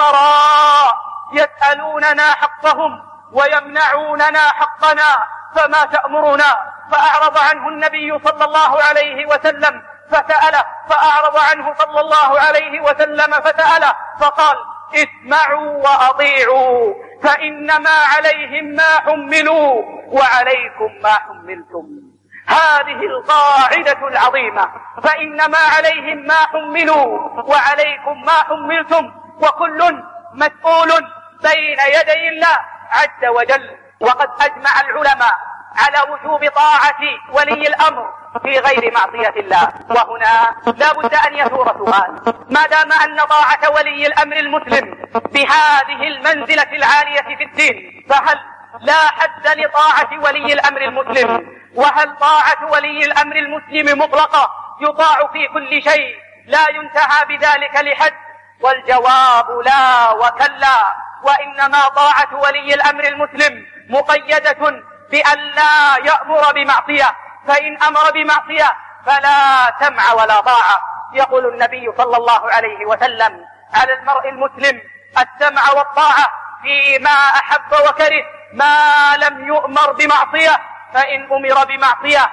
أمراء يسألوننا حقهم ويمنعوننا حقنا فما تأمرنا؟ فأعرض عنه النبي صلى الله عليه وسلم فسأله، فأعرض عنه صلى الله عليه وسلم فسأله فقال اسمعوا وأطيعوا فإنما عليهم ما حملوا وعليكم ما حملتم. هذه القاعدة العظيمة، فإنما عليهم ما حملوا وعليكم ما حملتم، وكل مسؤول بين يدي الله عز وجل. وقد أجمع العلماء على وجوب طاعة ولي الأمر في غير معصية الله. وهنا لا بد أن يثور سؤال: ما دام أن طاعة ولي الأمر المسلم بهذه المنزلة العالية في الدين، فهل لا حد لطاعة ولي الأمر المسلم؟ وهل طاعة ولي الأمر المسلم مطلقة يطاع في كل شيء لا ينتهى بذلك لحد؟ والجواب لا وكلا، وإنما طاعة ولي الأمر المسلم مقيدة بأن لا يأمر بمعصية، فإن أمر بمعصية فلا سمع ولا طاعة. يقول النبي صلى الله عليه وسلم: على المرء المسلم السمع والطاعة فيما أحب وكره ما لم يؤمر بمعصية، فإن أمر بمعصية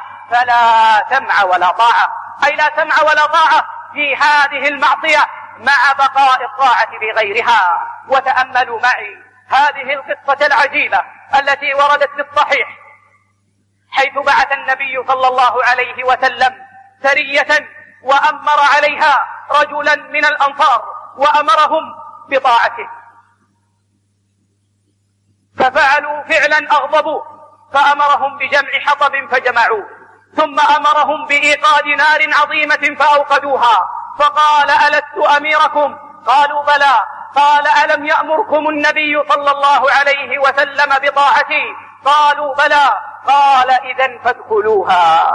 فلا سمع ولا طاعة، أي لا سمع ولا طاعة في هذه المعصية مع بقاء الطاعة في غيرها. وتأملوا معي هذه القصة العجيبة التي وردت في الصحيح، حيث بعث النبي صلى الله عليه وسلم سرية وأمر عليها رجلا من الأنصار وأمرهم بطاعته، ففعلوا فعلا أغضبوه، فأمرهم بجمع حطب فجمعوه، ثم أمرهم بإيقاد نار عظيمة فأوقدوها، فقال: ألست أميركم؟ قالوا: بلى. قال: ألم يأمركم النبي صلى الله عليه وسلم بطاعتي؟ قالوا: بلى. قال: إذن فادخلوها.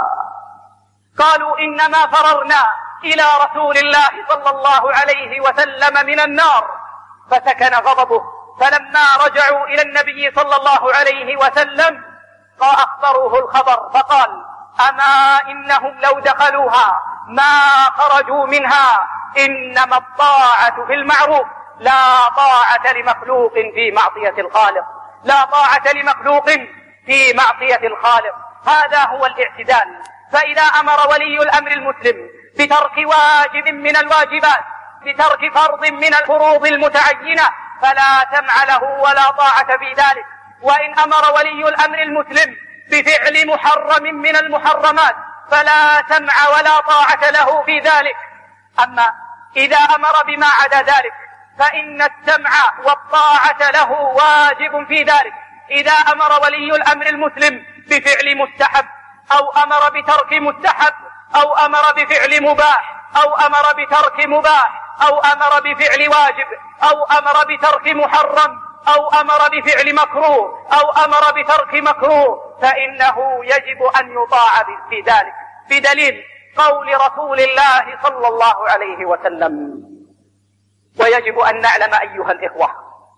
قالوا: إنما فررنا إلى رسول الله صلى الله عليه وسلم من النار. فسكن غضبه، فلما رجعوا إلى النبي صلى الله عليه وسلم فأخبروه الخبر، فقال: أما إنهم لو دخلوها ما خرجوا منها، إنما الطاعة في المعروف، لا طاعة لمخلوق في معصية الخالق، لا طاعة لمخلوق في معصية الخالق. هذا هو الاعتدال. فإذا أمر ولي الأمر المسلم بترك واجب من الواجبات، بترك فرض من الفروض المتعينة، فلا سمع له ولا طاعة في ذلك. وإن أمر ولي الأمر المسلم بفعل محرم من المحرمات، فلا سمع ولا طاعة له في ذلك. أما إذا أمر بما عدا ذلك فإن السمع والطاعة له واجب في ذلك. إذا أمر ولي الأمر المسلم بفعل مستحب، أو أمر بترك مستحب، أو أمر بفعل مباح، أو أمر بترك مباح، أو أمر بفعل واجب، أو أمر بترك محرم، أو أمر بفعل مكروه، أو أمر بترك مكروه، فإنه يجب أن يطاع في ذلك، بدليل قول رسول الله صلى الله عليه وسلم. ويجب أن نعلم أيها الإخوة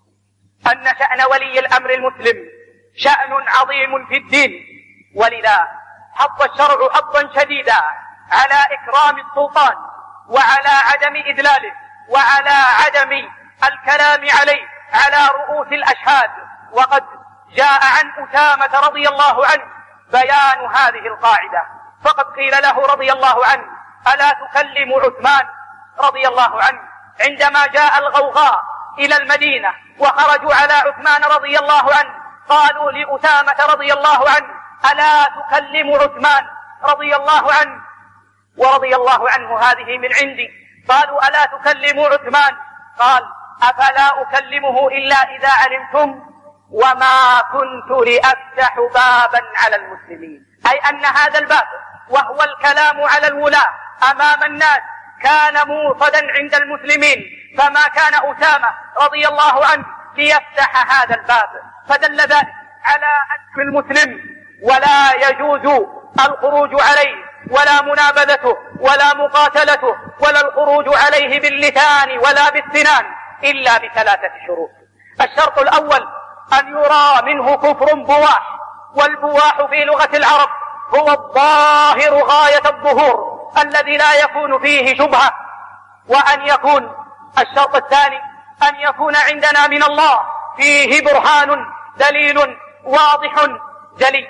أن شأن ولي الأمر المسلم شأن عظيم في الدين، ولذا حض الشرع حضا شديدا على إكرام السلطان، وعلى عدم إذلاله، وعلى عدم الكلام عليه على رؤوس الأشهاد. وقد جاء عن أسامة رضي الله عنه بيان هذه القاعدة، فقد قيل له رضي الله عنه: ألا تكلم عثمان؟ رضي الله عنه عندما جاء الغوغاء إلى المدينة وخرجوا على عثمان رضي الله عنه قالوا لأسامة رضي الله عنه: ألا تكلم عثمان رضي الله عنه؟ ورضي الله عنه هذه من عندي. قالوا: ألا تكلم عثمان؟ قال: أفلا أكلمه إلا إذا علمتم وما كنت لأفتح بابا على المسلمين. أي أن هذا الباب وهو الكلام على الولاة أمام الناس كان موصدا عند المسلمين، فما كان أسامة رضي الله عنه ليفتح هذا الباب. فدل ذلك على أن المسلم ولا يجوز الخروج عليه ولا منابذته ولا مقاتلته ولا الخروج عليه باللسان ولا بالسنان إلا بثلاثة شروط. الشرط الأول أن يرى منه كفر بواح، والبواح في لغة العرب هو الظاهر غاية الظهور الذي لا يكون فيه شبهة. وأن يكون الشرط الثاني أن يكون عندنا من الله فيه برهان دليل واضح جلي.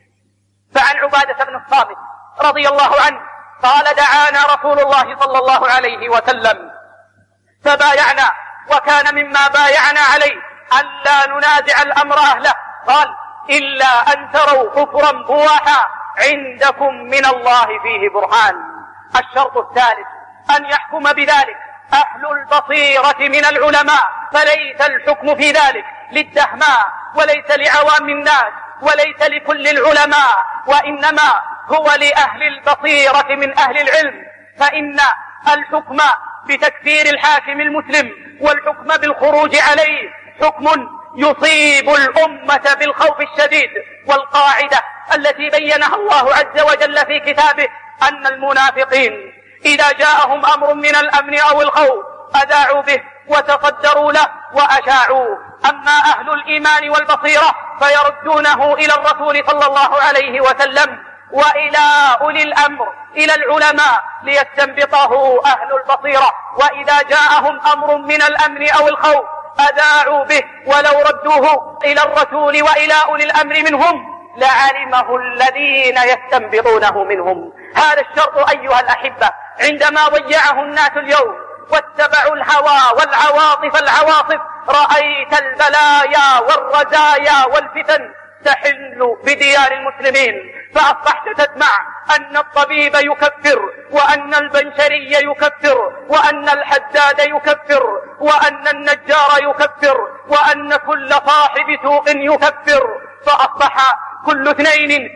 فعن عبادة بن الصامت رضي الله عنه قال: دعانا رسول الله صلى الله عليه وسلم فبايعنا، وكان مما بايعنا عليه ألا ننازع الأمر أهله، قال: إلا أن تروا كفرا بواحا عندكم من الله فيه برهان. الشرط الثالث أن يحكم بذلك أهل البصيرة من العلماء، فليس الحكم في ذلك للدهماء وليس لعوام الناس وليس لكل العلماء، وإنما هو لأهل البصيرة من أهل العلم. فإن الحكم بتكفير الحاكم المسلم والحكم بالخروج عليه حكم يصيب الأمة بالخوف الشديد. والقاعدة التي بينها الله عز وجل في كتابه أن المنافقين إذا جاءهم أمر من الأمن أو الخوف أذاعوا به وتصدروا له وأشاعوا. أما أهل الإيمان والبصيرة فيردونه إلى الرسول صلى الله عليه وسلم وإلى أولي الأمر إلى العلماء ليستنبطه أهل البصيرة. وإذا جاءهم أمر من الأمن أو الخوف أذاعوا به، ولو ردوه إلى الرسول وإلى أولي الأمر منهم لعلمه الذين يستنبطونه منهم. هذا الشرط أيها الأحبة عندما ضيعه الناس اليوم واتبعوا الهوى والعواطف العواصف رأيت البلايا والرزايا والفتن تحل بديار المسلمين. فأصبحت تسمع أن الطبيب يكفر، وأن البنشري يكفر، وأن الحداد يكفر، وأن النجار يكفر، وأن كل صاحب سوق يكفر. فأصبح كل اثنين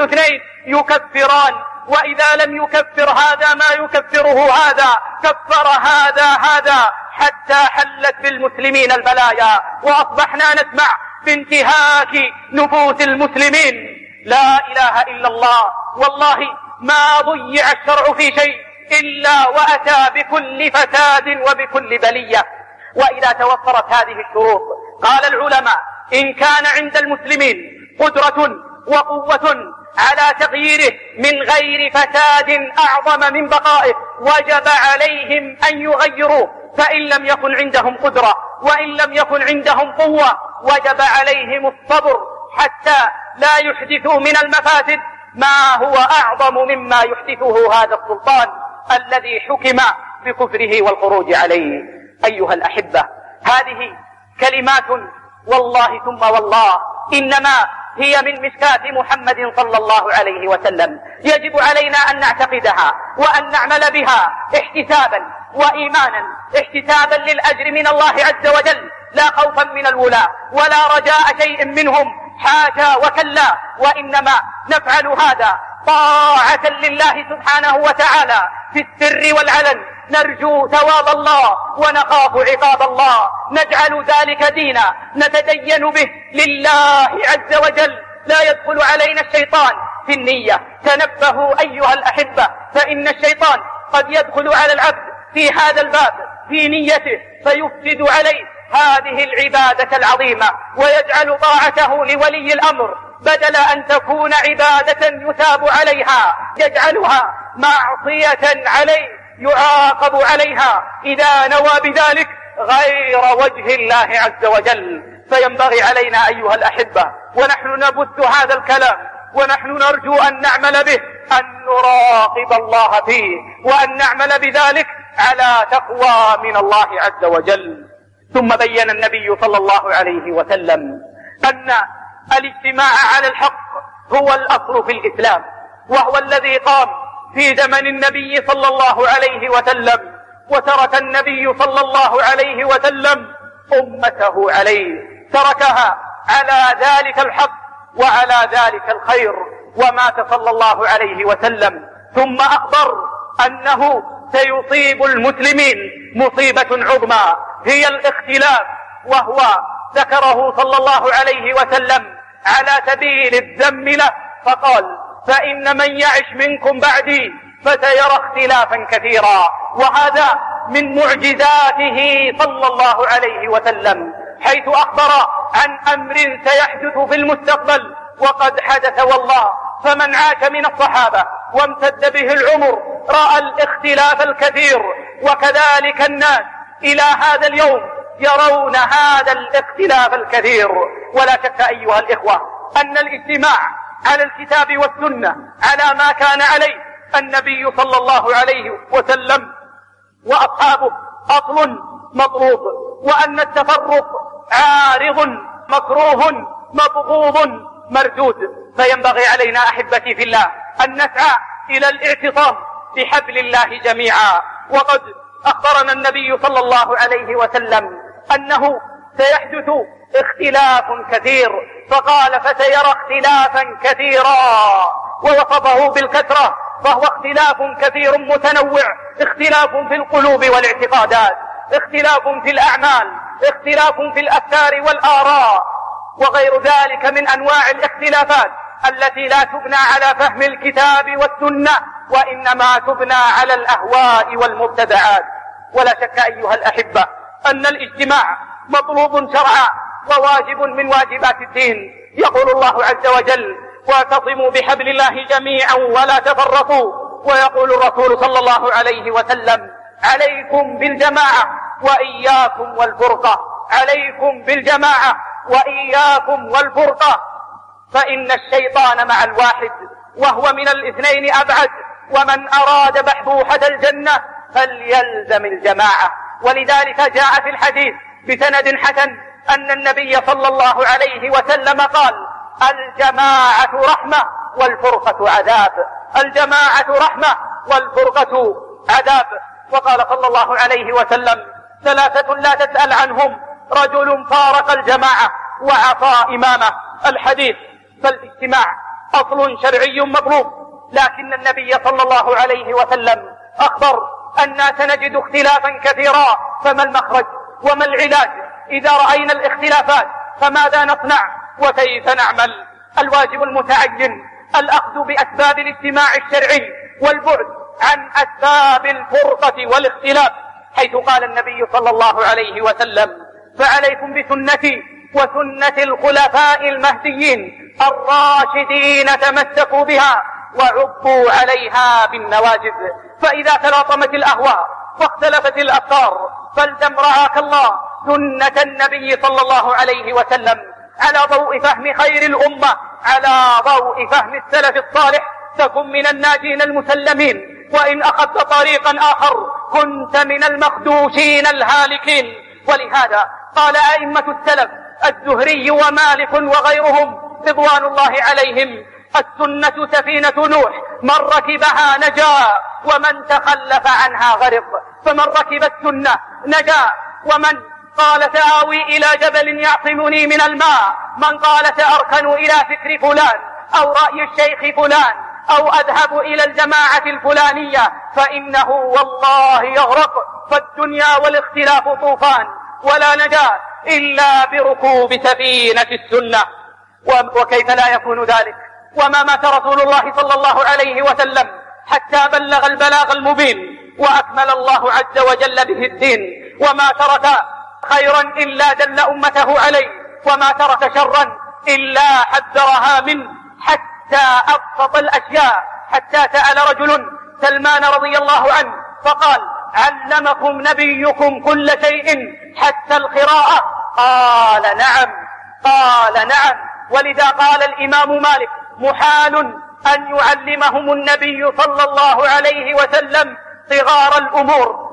يكفران، وإذا لم يكفر هذا ما يكفره هذا كفر هذا حتى حلت بالمسلمين البلايا، وأصبحنا نسمع بانتهاك نفوس المسلمين. لا إله إلا الله، والله ما ضيع الشرع في شيء إلا وأتى بكل فساد وبكل بلية. وإذا توفرت هذه الشروط قال العلماء إن كان عند المسلمين قدرة وقوة على تغييره من غير فساد أعظم من بقائه وجب عليهم أن يغيروا. فإن لم يكن عندهم قدرة وإن لم يكن عندهم قوة وجب عليهم الصبر حتى لا يحدثوا من المفاسد ما هو أعظم مما يحدثه هذا السلطان الذي حكم بكفره والخروج عليه. أيها الأحبة، هذه كلمات والله ثم والله إنما هي من مشكاة محمد صلى الله عليه وسلم، يجب علينا أن نعتقدها وأن نعمل بها احتسابا وإيمانا، احتسابا للأجر من الله عز وجل، لا خوفا من الولاة ولا رجاء شيء منهم، حاشا وكلا، وإنما نفعل هذا طاعة لله سبحانه وتعالى في السر والعلن، نرجو ثواب الله ونخاف عقاب الله، نجعل ذلك دينا نتدين به لله عز وجل، لا يدخل علينا الشيطان في النية. تنبهوا أيها الأحبة، فإن الشيطان قد يدخل على العبد في هذا الباب في نيته فيفسد عليه هذه العبادة العظيمة ويجعل طاعته لولي الأمر بدل أن تكون عبادة يثاب عليها يجعلها معصية عليه يعاقب عليها إذا نوى بذلك غير وجه الله عز وجل. فينبغي علينا أيها الأحبة ونحن نبث هذا الكلام ونحن نرجو أن نعمل به أن نراقب الله فيه، وأن نعمل بذلك على تقوى من الله عز وجل. ثم بين النبي صلى الله عليه وسلم أن الاجتماع على الحق هو الأصل في الإسلام، وهو الذي قام في زمن النبي صلى الله عليه وسلم، وترك النبي صلى الله عليه وسلم أمته عليه، تركها على ذلك الحق وعلى ذلك الخير، ومات صلى الله عليه وسلم ثم أخبر أنه سيصيب المسلمين مصيبة عظمى هي الاختلاف، وهو ذكره صلى الله عليه وسلم على سبيل الذم له، فقال: فإن من يعش منكم بعدي فسيرى اختلافا كثيرا. وهذا من معجزاته صلى الله عليه وسلم، حيث أخبر عن أمر سيحدث في المستقبل وقد حدث والله. فمن عاش من الصحابة وامتد به العمر رأى الاختلاف الكثير، وكذلك الناس إلى هذا اليوم يرون هذا الاختلاف الكثير. ولا شك أيها الإخوة أن الاجتماع على الكتاب والسنة على ما كان عليه النبي صلى الله عليه وسلم وأصحابه أصل مطلوب، وأن التفرق عارض مكروه مبغوض مردود. فينبغي علينا أحبتي في الله أن نسعى إلى الاعتصام بحبل الله جميعا. وقد أخبرنا النبي صلى الله عليه وسلم أنه سيحدث اختلاف كثير، فقال: فسيرى اختلافا كثيرا، ووصفه بالكثرة، فهو اختلاف كثير متنوع، اختلاف في القلوب والاعتقادات، اختلاف في الأعمال، اختلاف في الأفكار والآراء، وغير ذلك من أنواع الاختلافات التي لا تبنى على فهم الكتاب والسنة، وإنما تبنى على الأهواء والمبتدعات. ولا شك أيها الأحبة أن الاجتماع مطلوب شرعا وواجب من واجبات الدين. يقول الله عز وجل: واعتصموا بحبل الله جميعا ولا تفرقوا. ويقول الرسول صلى الله عليه وسلم: عليكم بالجماعة وإياكم والفرقة، عليكم بالجماعة وإياكم والفرقة، فإن الشيطان مع الواحد وهو من الاثنين أبعد، ومن أراد بحبوحة الجنة فليلزم الجماعة. ولذلك جاء في الحديث بسند حسن أن النبي صلى الله عليه وسلم قال: الجماعة رحمة والفرقة عذاب، الجماعة رحمة والفرقة عذاب. وقال صلى الله عليه وسلم: ثلاثة لا تسأل عنهم: رجل فارق الجماعة وعصى إمامه. الحديث. فالاجتماع أصل شرعي مطلوب، لكن النبي صلى الله عليه وسلم أخبر أننا سنجد اختلافا كثيرا، فما المخرج وما العلاج إذا رأينا الاختلافات؟ فماذا نصنع وكيف نعمل؟ الواجب المتعين الأخذ بأسباب الاجتماع الشرعي والبعد عن أسباب الفرقة والاختلاف، حيث قال النبي صلى الله عليه وسلم: فعليكم بسنتي وسنة الخلفاء المهديين الراشدين، تمسكوا بها وعضوا عليها بالنواجذ. فإذا تلاطمت الأهواء واختلفت الأفكار فالزم رعاك الله سنة النبي صلى الله عليه وسلم على ضوء فهم خير الأمة، على ضوء فهم السلف الصالح، تكن من الناجين المسلمين. وإن أخذت طريقا آخر كنت من المخدوشين الهالكين. ولهذا قال أئمة السلف الزهري ومالك وغيرهم رضوان الله عليهم: السنة سفينة نوح، من ركبها نجا ومن تخلف عنها غرق. فمن ركب السنة نجا، ومن قال سآوي إلى جبل يعصمني من الماء، من قال سأركن إلى فكر فلان أو رأي الشيخ فلان أو أذهب إلى الجماعة الفلانية، فإنه والله يغرق. فالدنيا والاختلاف طوفان، ولا نجاة إلا بركوب سفينة السنة. وكيف لا يكون ذلك وما مات رسول الله صلى الله عليه وسلم حتى بلغ البلاغ المبين وأكمل الله عز وجل به الدين، وما ترك خيرا إلا دل أمته عليه، وما ترك شرا إلا حذرها منه، حتى أبسط الأشياء. حتى سأل رجل سلمان رضي الله عنه فقال: علمكم نبيكم كل شيء حتى القراءة؟ قال نعم. قال نعم. ولذا قال الإمام مالك: محال أن يعلمهم النبي صلى الله عليه وسلم صغار الأمور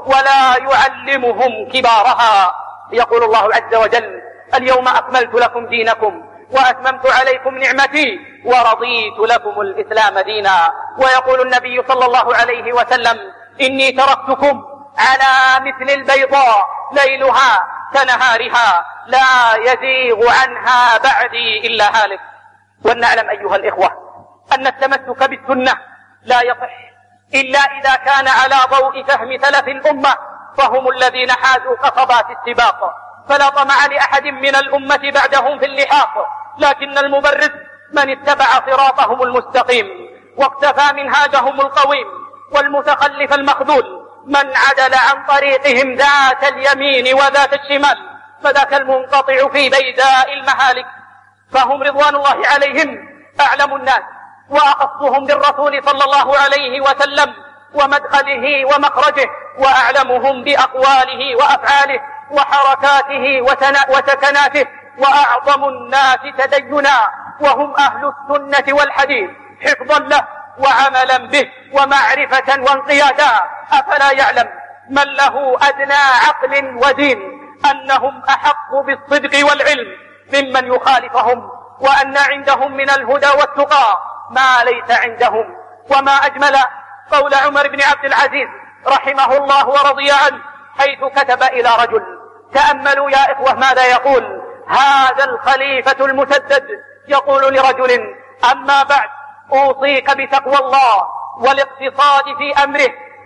ولا يعلمهم كبارها. يقول الله عز وجل: اليوم أكملت لكم دينكم وأتممت عليكم نعمتي ورضيت لكم الإسلام دينا. ويقول النبي صلى الله عليه وسلم: إني تركتكم على مثل البيضاء ليلها كنهارها لا يزيغ عنها بعدي إلا هالك. ولنعلم أيها الإخوة أن التمسك بالسنة لا يصح إلا إذا كان على ضوء فهم سلف الأمة، فهم الذين حازوا قصبات السباق، فلا طمع لأحد من الأمة بعدهم في اللحاق، لكن المبرز من اتبع صراطهم المستقيم واقتفى منهاجهم القويم، والمتخلف المخذول من عدل عن طريقهم ذات اليمين وذات الشمال، فذاك المنقطع في بيداء المهالك. فهم رضوان الله عليهم أعلم الناس وأخصهم بالرسول صلى الله عليه وسلم ومدخله ومخرجه، وأعلمهم بأقواله وأفعاله وحركاته وسكناته، وأعظم الناس تدينا، وهم أهل السنة والحديث حفظا له وعملا به ومعرفة وانقيادا. أفلا يعلم من له أدنى عقل ودين أنهم أحق بالصدق والعلم ممن يخالفهم، وأن عندهم من الهدى والتقى ما ليس عندهم. وما أجمل قول عمر بن عبد العزيز رحمه الله ورضي عنه حيث كتب إلى رجل: تأملوا يا إخوة ماذا يقول هذا الخليفة المسدد، يقول لرجل: أما بعد أوصيك بتقوى الله والاقتصاد في أمره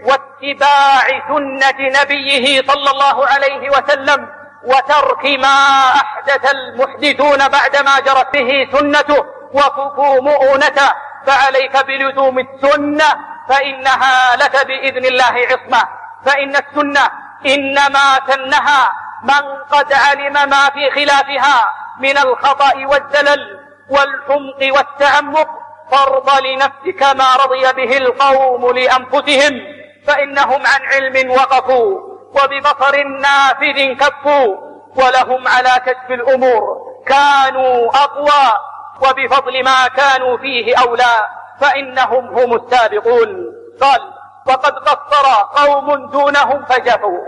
واتباع سنة نبيه صلى الله عليه وسلم، وترك ما أحدث المحدثون بعدما جرت به سنته وكفوا مؤونته، فعليك بلزوم السنة فإنها لك بإذن الله عصمة. فإن السنة إنما سنها من قد علم ما في خلافها من الخطأ والزلل والحمق والتعمق، فارض لنفسك ما رضي به القوم لأنفسهم، فإنهم عن علم وقفوا وببصر نافذ كفوا، ولهم على كشف الأمور كانوا أقوى، وبفضل ما كانوا فيه أولى، فإنهم هم السابقون. قال: وقد قصر قوم دونهم فجفوا،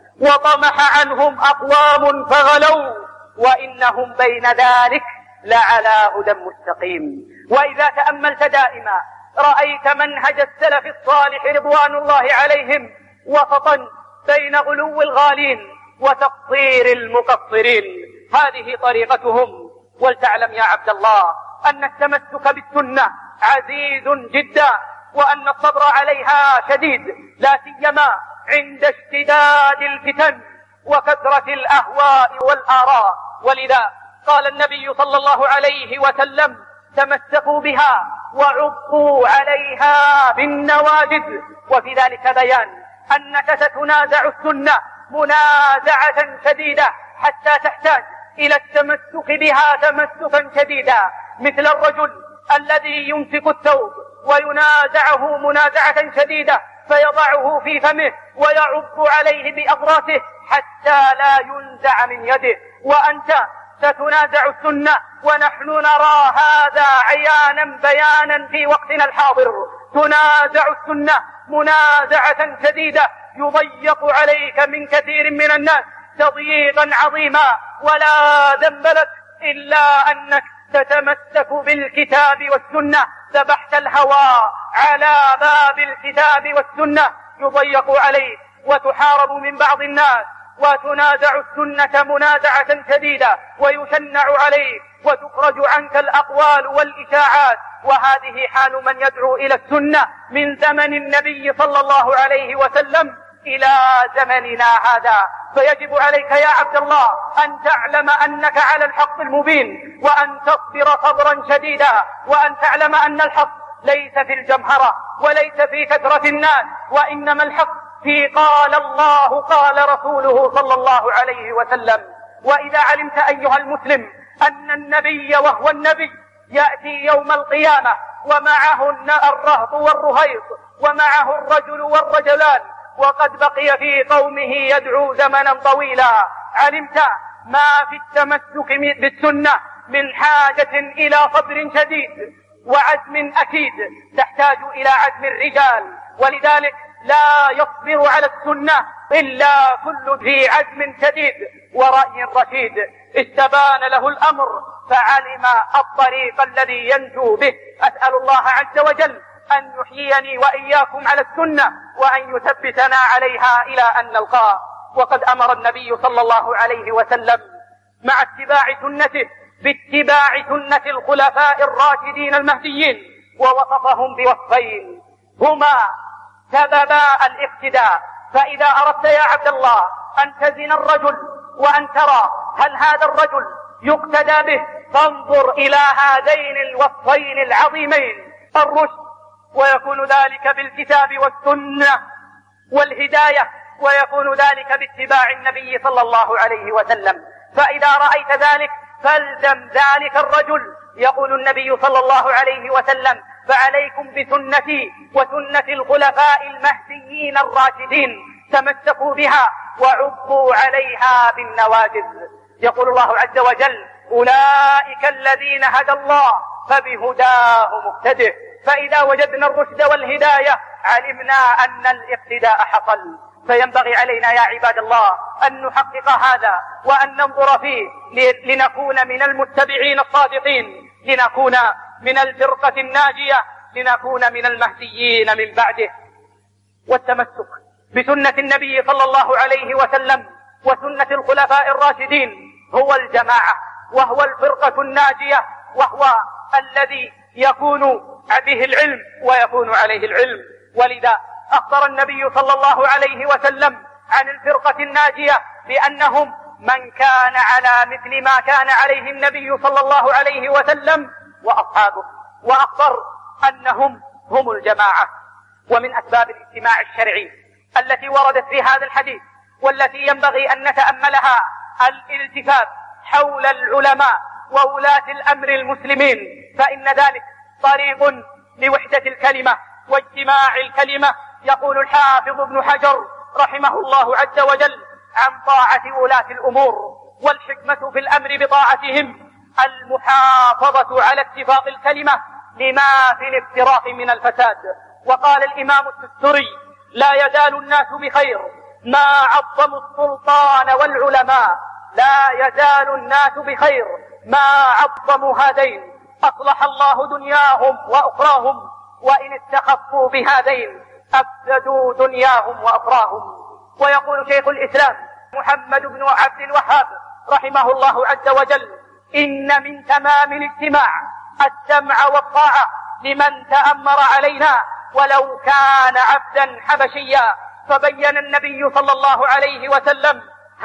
وطمح عنهم أقوام فغلوا، وإنهم بين ذلك لعلى هدى مستقيم. وإذا تأملت دائما رأيت منهج السلف الصالح رضوان الله عليهم وسطا بين غلو الغالين وتقصير المقصرين، هذه طريقتهم. ولتعلم يا عبد الله أن التمسك بالسنة عزيز جدا، وأن الصبر عليها شديد، لا سيما عند اشتداد الفتن وكثرة الأهواء والآراء. ولذا قال النبي صلى الله عليه وسلم: تمسكوا بها وعضوا عليها بالنواجذ. وفي ذلك بيان أنك ستنازع السنة منازعة شديدة حتى تحتاج إلى التمسك بها تمسكا شديدا، مثل الرجل الذي يمسك الثوب وينازعه منازعة شديدة فيضعه في فمه ويعض عليه بأضراسه حتى لا ينزع من يده. وأنت ستنازع السنة ونحن نرى هذا عيانا بيانا في وقتنا الحاضر، تنازع السنة منازعة شديدة يضيق عليك من كثير من الناس تضييقا عظيما، ولا ذنب لك إلا أنك تتمسك بالكتاب والسنة. ذبحت الهوى على باب الكتاب والسنة يضيق عليك وتحارب من بعض الناس، وتنازع السنة منازعة شديدة ويشنع عليك وتخرج عنك الأقوال والإشاعات. وهذه حال من يدعو إلى السنة من زمن النبي صلى الله عليه وسلم إلى زمننا هذا. فيجب عليك يا عبد الله أن تعلم أنك على الحق المبين، وأن تصبر صبرا شديدا، وأن تعلم أن الحق ليس في الجمهرة وليس في كثرة الناس، وإنما الحق في قال الله قال رسوله صلى الله عليه وسلم. وإذا علمت أيها المسلم أن النبي وهو النبي يأتي يوم القيامة ومعه الرهط والرهيط ومعه الرجل والرجلان، وقد بقي في قومه يدعو زمنا طويلا، علمت ما في التمسك بالسنة من حاجة إلى صبر شديد وعزم أكيد تحتاج إلى عزم الرجال. ولذلك لا يصبر على السنة إلا كل ذي عزم شديد ورأي رشيد استبان له الأمر فعلم الطريق الذي ينجو به. أسأل الله عز وجل أن يحييني وإياكم على السنة وأن يثبتنا عليها إلى أن نلقاه. وقد أمر النبي صلى الله عليه وسلم مع اتباع سنته باتباع سنة الخلفاء الراشدين المهديين، ووصفهم بوصفين هما سببا الاقتداء. فإذا أردت يا عبد الله أن تزن الرجل وأن ترى هل هذا الرجل يقتدى به، فانظر إلى هذين الوصفين العظيمين: الرشد، ويكون ذلك بالكتاب والسنة والهداية، ويكون ذلك باتباع النبي صلى الله عليه وسلم. فإذا رأيت ذلك فالزم ذلك الرجل. يقول النبي صلى الله عليه وسلم: فعليكم بسنتي وسنة الخلفاء المهديين الراشدين، تمسكوا بها وعضوا عليها بالنواجذ. يقول الله عز وجل: أولئك الذين هدى الله فبهداه مقتده. فإذا وجدنا الرشد والهداية علمنا أن الاقتداء حصل. فينبغي علينا يا عباد الله أن نحقق هذا وأن ننظر فيه لنكون من المتبعين الصادقين، لنكون من الفرقة الناجية، لنكون من المهديين من بعده. والتمسك بسنة النبي صلى الله عليه وسلم وسنة الخلفاء الراشدين هو الجماعة، وهو الفرقة الناجية، وهو الذي يكون به العلم ويكون عليه العلم. ولذا أخبر النبي صلى الله عليه وسلم عن الفرقة الناجية بأنهم من كان على مثل ما كان عليه النبي صلى الله عليه وسلم وأصحابه، وأخبر أنهم هم الجماعة. ومن أسباب الاجتماع الشرعي التي وردت في هذا الحديث والتي ينبغي أن نتأملها الالتفات حول العلماء وولاة الأمر المسلمين، فإن ذلك طريق لوحدة الكلمة واجتماع الكلمة. يقول الحافظ ابن حجر رحمه الله عز وجل عن طاعة ولاة الأمور: والحكمة في الأمر بطاعتهم المحافظة على اتفاق الكلمة لما في الافتراق من الفساد. وقال الإمام التستري: لا يزال الناس بخير ما عظموا السلطان والعلماء، لا يزال الناس بخير ما عظموا هذين، أصلح الله دنياهم وأخراهم، وإن استخفوا بهذين أفسدوا دنياهم وأخراهم. ويقول شيخ الإسلام محمد بن عبد الوهاب رحمه الله عز وجل: إن من تمام الاجتماع السمع والطاعة لمن تأمر علينا ولو كان عبدا حبشيا. فبين النبي صلى الله عليه وسلم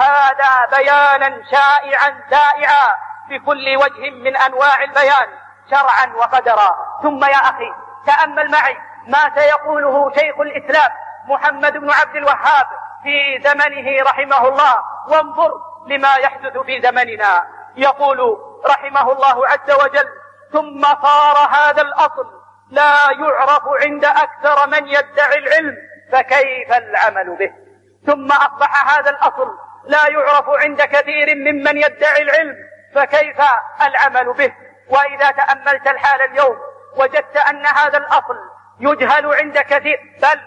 هذا بيانا شائعا زائعا بكل وجه من أنواع البيان شرعا وقدرا. ثم يا أخي تأمل معي ما سيقوله شيخ الإسلام محمد بن عبد الوهاب في زمنه رحمه الله، وانظر لما يحدث في زمننا. يقول رحمه الله عز وجل: ثم صار هذا الأصل لا يعرف عند أكثر من يدعي العلم، فكيف العمل به؟ ثم أصبح هذا الأصل لا يعرف عند كثير ممن يدعي العلم، فكيف العمل به؟ وإذا تأملت الحال اليوم وجدت أن هذا الأصل يجهل عند كثير، بل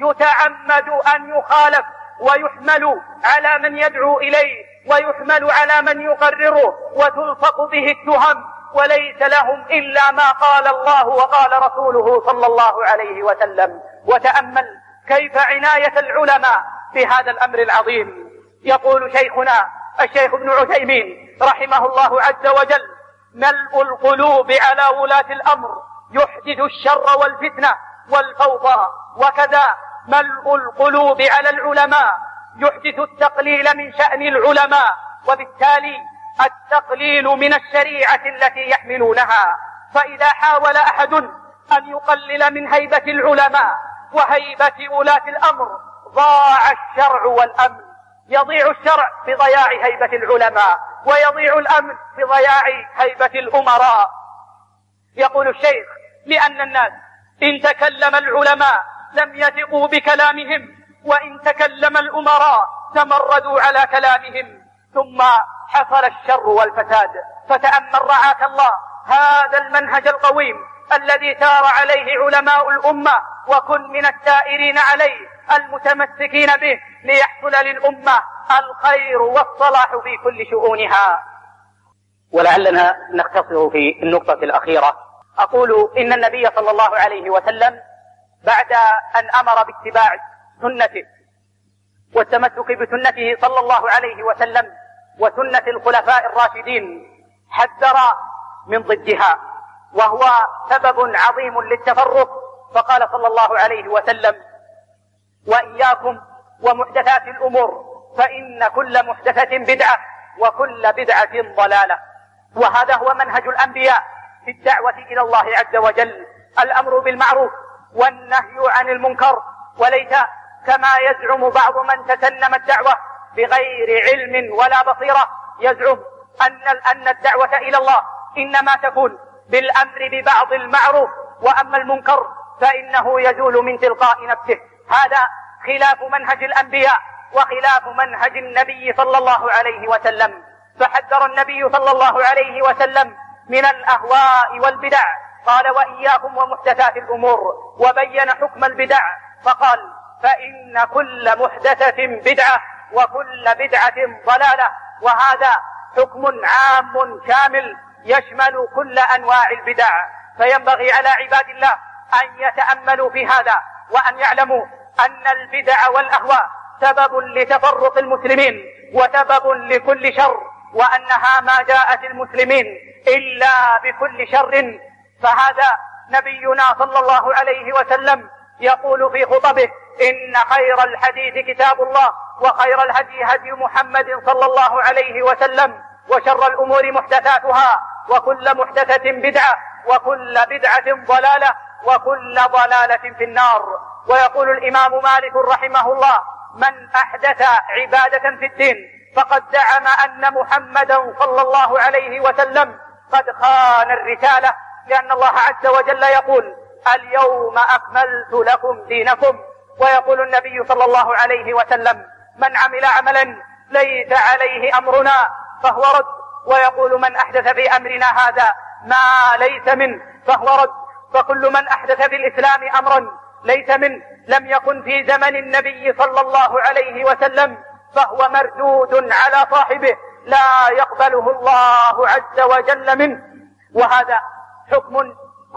يتعمد أن يخالف ويحمل على من يدعو إليه ويحمل على من يقرره وتلصق به التهم، وليس لهم إلا ما قال الله وقال رسوله صلى الله عليه وسلم. وتأمل كيف عناية العلماء في هذا الأمر العظيم. يقول شيخنا الشيخ ابن عثيمين رحمه الله عز وجل: ملء القلوب على ولاة الأمر يحدث الشر والفتنة والفوضى، وكذا ملء القلوب على العلماء يحدث التقليل من شأن العلماء، وبالتالي التقليل من الشريعة التي يحملونها. فإذا حاول أحد أن يقلل من هيبة العلماء وهيبة ولاة الأمر ضاع الشرع والأمن. يضيع الشرع بضياع هيبة العلماء، ويضيع الأمن بضياع هيبة الأمراء. يقول الشيخ: لأن الناس إن تكلم العلماء لم يثقوا بكلامهم، وإن تكلم الأمراء تمردوا على كلامهم، ثم حصل الشر والفساد. فتأمل رعاك الله هذا المنهج القويم الذي سار عليه علماء الأمة وكن من السائرين عليه المتمسكين به ليحصل للأمة الخير والصلاح في كل شؤونها. ولعلنا نختصر في النقطة الأخيرة. أقول إن النبي صلى الله عليه وسلم بعد أن أمر باتباع سنته والتمسك بسنته صلى الله عليه وسلم وسنة الخلفاء الراشدين حذر من ضدها، وهو سبب عظيم للتفرق، فقال صلى الله عليه وسلم: وإياكم ومحدثات الأمور فإن كل محدثة بدعة وكل بدعة ضلالة. وهذا هو منهج الأنبياء في الدعوة إلى الله عز وجل، الأمر بالمعروف والنهي عن المنكر، وليس كما يزعم بعض من تسنم الدعوة بغير علم ولا بصيرة، يزعم أن الدعوة إلى الله إنما تكون بالأمر ببعض المعروف، وأما المنكر فإنه يزول من تلقاء نفسه. هذا خلاف منهج الأنبياء وخلاف منهج النبي صلى الله عليه وسلم. فحذر النبي صلى الله عليه وسلم من الأهواء والبدع، قال: وإياكم ومحدثات الأمور، وبين حكم البدع فقال: فإن كل محدثة بدعة وكل بدعة ضلالة. وهذا حكم عام شامل يشمل كل أنواع البدع، فينبغي على عباد الله أن يتأملوا في هذا وأن يعلموا أن البدع والأهواء سبب لتفرق المسلمين وسبب لكل شر، وأنها ما جاءت المسلمين إلا بكل شر. فهذا نبينا صلى الله عليه وسلم يقول في خطبه: إن خير الحديث كتاب الله، وخير الهدي هدي محمد صلى الله عليه وسلم، وشر الأمور محدثاتها، وكل محدثة بدعة، وكل بدعة ضلالة، وكل ضلالة في النار. ويقول الإمام مالك رحمه الله: من أحدث عبادة في الدين فقد زعم أن محمدا صلى الله عليه وسلم قد خان الرسالة، لأن الله عز وجل يقول: اليوم أكملت لكم دينكم. ويقول النبي صلى الله عليه وسلم: من عمل عملا ليس عليه أمرنا فهو رد. ويقول: من أحدث في أمرنا هذا ما ليس منه فهو رد. فكل من أحدث في الإسلام أمرا ليس منه لم يكن في زمن النبي صلى الله عليه وسلم فهو مردود على صاحبه، لا يقبله الله عز وجل منه. وهذا حكم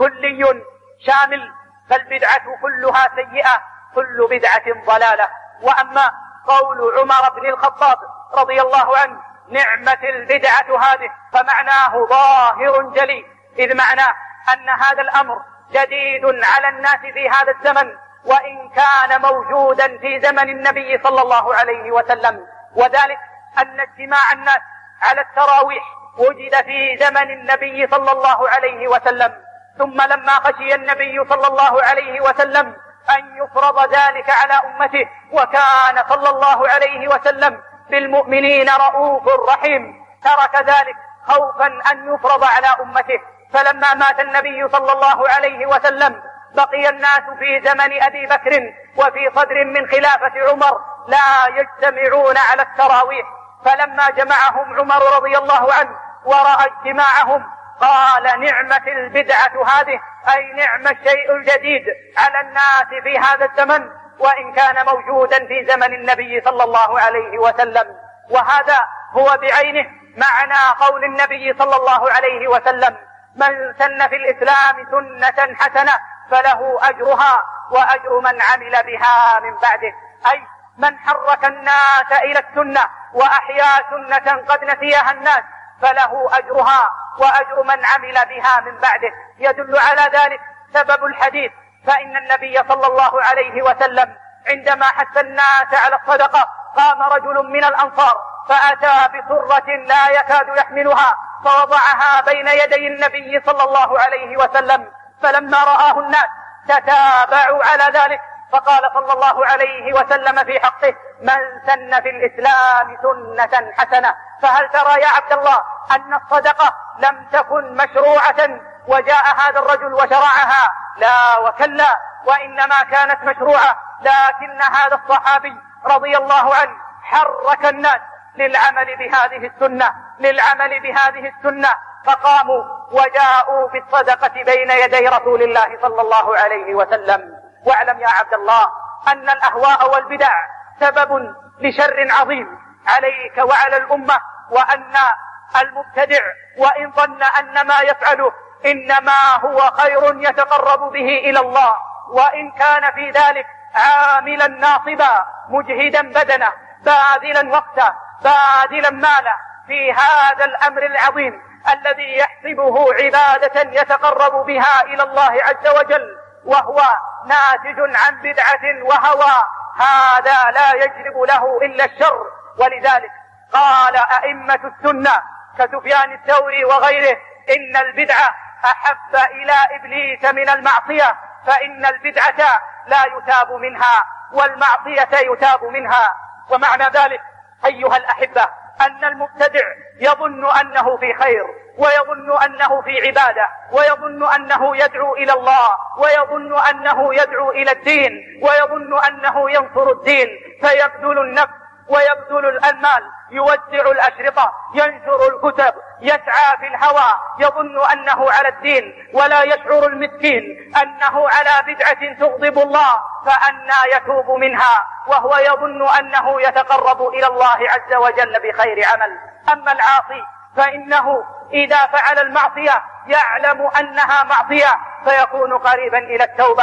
كلي شامل، فالبدعة كلها سيئة، كل بدعة ضلالة. وأما قول عمر بن الخطاب رضي الله عنه: نعمة البدعة هذه، فمعناه ظاهر جلي، إذ معناه أن هذا الأمر جديد على الناس في هذا الزمن، وإن كان موجودا في زمن النبي صلى الله عليه وسلم. وذلك أن اجتماع الناس على التراويح وجد في زمن النبي صلى الله عليه وسلم، ثم لما خشي النبي صلى الله عليه وسلم أن يفرض ذلك على أمته، وكان صلى الله عليه وسلم بالمؤمنين رؤوف رحيم، ترك ذلك خوفا أن يفرض على أمته. فلما مات النبي صلى الله عليه وسلم بقي الناس في زمن أبي بكر وفي صدر من خلافة عمر لا يجتمعون على التراويح، فلما جمعهم عمر رضي الله عنه ورأى اجتماعهم قال: نعمة البدعة هذه، أي نعم الشيء الجديد على الناس في هذا الزمن، وإن كان موجودا في زمن النبي صلى الله عليه وسلم. وهذا هو بعينه معنى قول النبي صلى الله عليه وسلم: من سن في الإسلام سنة حسنة فله أجرها وأجر من عمل بها من بعده، أي من حرك الناس إلى السنة وأحيا سنة قد نسيها الناس فله أجرها وأجر من عمل بها من بعده. يدل على ذلك سبب الحديث، فإن النبي صلى الله عليه وسلم عندما حث الناس على الصدقة قام رجل من الأنصار فأتى بسرة لا يكاد يحملها فوضعها بين يدي النبي صلى الله عليه وسلم، فلما رآه الناس تتابعوا على ذلك، فقال صلى الله عليه وسلم في حقه: من سن في الإسلام سنة حسنة. فهل ترى يا عبد الله أن الصدقة لم تكن مشروعة وجاء هذا الرجل وشرعها؟ لا وكلا، وإنما كانت مشروعة، لكن هذا الصحابي رضي الله عنه حرك الناس للعمل بهذه السنة، فقاموا وجاءوا بالصدقة بين يدي رسول الله صلى الله عليه وسلم. واعلم يا عبد الله أن الأهواء والبدع سبب لشر عظيم عليك وعلى الأمة، وأن المبتدع وإن ظن أن ما يفعله إنما هو خير يتقرب به إلى الله، وإن كان في ذلك عاملا ناصبا مجهدا بدنه باذلا وقته باذلا ماله في هذا الأمر العظيم الذي يحسبه عبادة يتقرب بها إلى الله عز وجل، وهو ناتج عن بدعة وهوى، هذا لا يجلب له إلا الشر. ولذلك قال أئمة السنة كسفيان الثوري وغيره إن البدعة أحب إلى إبليس من المعصية، فإن البدعة لا يتاب منها والمعصية يتاب منها. ومعنى ذلك أيها الأحبة أن المبتدع يظن أنه في خير، ويظن أنه في عبادة، ويظن أنه يدعو إلى الله، ويظن أنه يدعو إلى الدين، ويظن أنه ينصر الدين، فيبذل النفس ويبذل المال، يوزع الأشرطة، ينشر الكتب، يسعى في الهوى، يظن أنه على الدين، ولا يشعر المسكين أنه على بدعة تغضب الله، فأنى يتوب منها وهو يظن أنه يتقرب إلى الله عز وجل بخير عمل. أما العاصي فإنه إذا فعل المعصية يعلم أنها معصية فيكون قريبا إلى التوبة.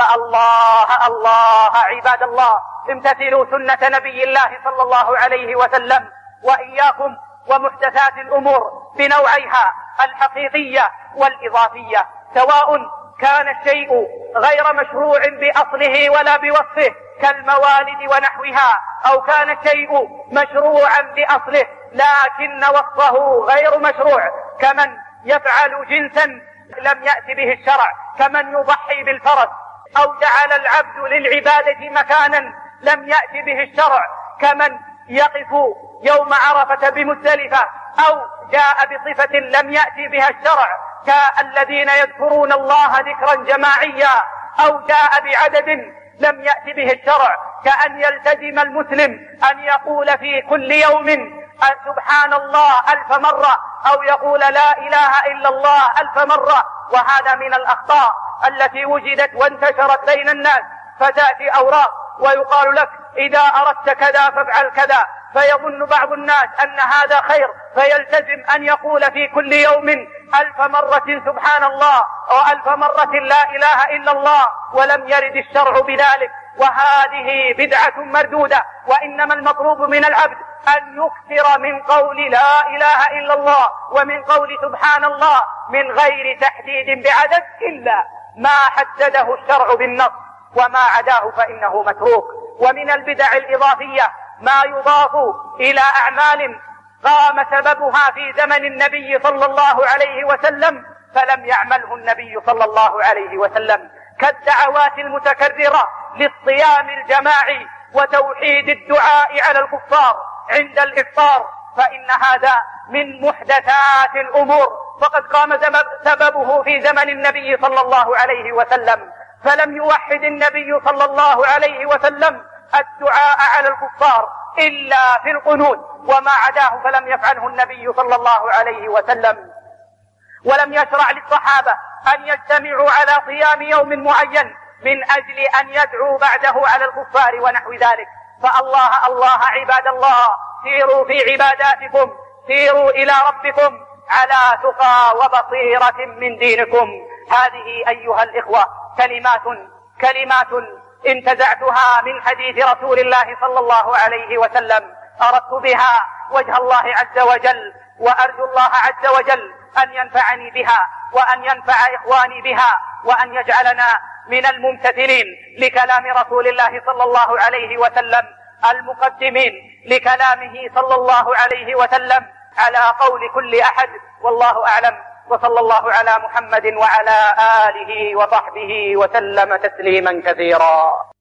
فالله الله عباد الله امتثلوا سنة نبي الله صلى الله عليه وسلم، وإياكم ومحدثات الأمور بنوعيها الحقيقية والإضافية، سواء كان الشيء غير مشروع بأصله ولا بوصفه كالموالد ونحوها، أو كان الشيء مشروعا بأصله لكن وصفه غير مشروع، كمن يفعل جنسا لم يأت به الشرع، كمن يضحي بالفرس، أو جعل العبد للعبادة مكانا لم يأت به الشرع، كمن يقف يوم عرفة بمزدلفة، أو جاء بصفة لم يأت بها الشرع كالذين يذكرون الله ذكرا جماعيا، أو جاء بعدد لم يأت به الشرع، كأن يلتزم المسلم أن يقول في كل يوم سبحان الله 1000 مرة، أو يقول لا إله إلا الله 1000 مرة. وهذا من الأخطاء التي وجدت وانتشرت بين الناس، فتأتي أوراق ويقال لك إذا أردت كذا فافعل كذا، فيظن بعض الناس أن هذا خير فيلتزم أن يقول في كل يوم 1000 مرة سبحان الله أو 1000 مرة لا إله إلا الله، ولم يرد الشرع بذلك، وهذه بدعة مردودة. وإنما المطلوب من العبد أن يكثر من قول لا إله إلا الله ومن قول سبحان الله من غير تحديد بعدد إلا ما حدده الشرع بالنص، وما عداه فإنه متروك. ومن البدع الإضافية ما يضاف إلى أعمال قام سببها في زمن النبي صلى الله عليه وسلم فلم يعمله النبي صلى الله عليه وسلم، كالدعوات المتكررة للصيام الجماعي وتوحيد الدعاء على الكفار عند الإفطار، فإن هذا من محدثات الأمور، فقد قام سببه في زمن النبي صلى الله عليه وسلم، فلم يوحد النبي صلى الله عليه وسلم الدعاء على الكفار إلا في القنوت، وما عداه فلم يفعله النبي صلى الله عليه وسلم. ولم يشرع للصحابة أن يجتمعوا على صيام يوم معين من أجل أن يدعوا بعده على الكفار ونحو ذلك. فالله الله عباد الله، سيروا في عباداتكم، سيروا إلى ربكم على تقى وبصيرة من دينكم. هذه أيها الإخوة كلمات انتزعتها من حديث رسول الله صلى الله عليه وسلم، أردت بها وجه الله عز وجل، وأرجو الله عز وجل أن ينفعني بها وأن ينفع إخواني بها، وأن يجعلنا من الممتثلين لكلام رسول الله صلى الله عليه وسلم، المقدمين لكلامه صلى الله عليه وسلم على قول كل أحد. والله أعلم، وصلى الله على محمد وعلى آله وصحبه وسلم تسليما كثيرا.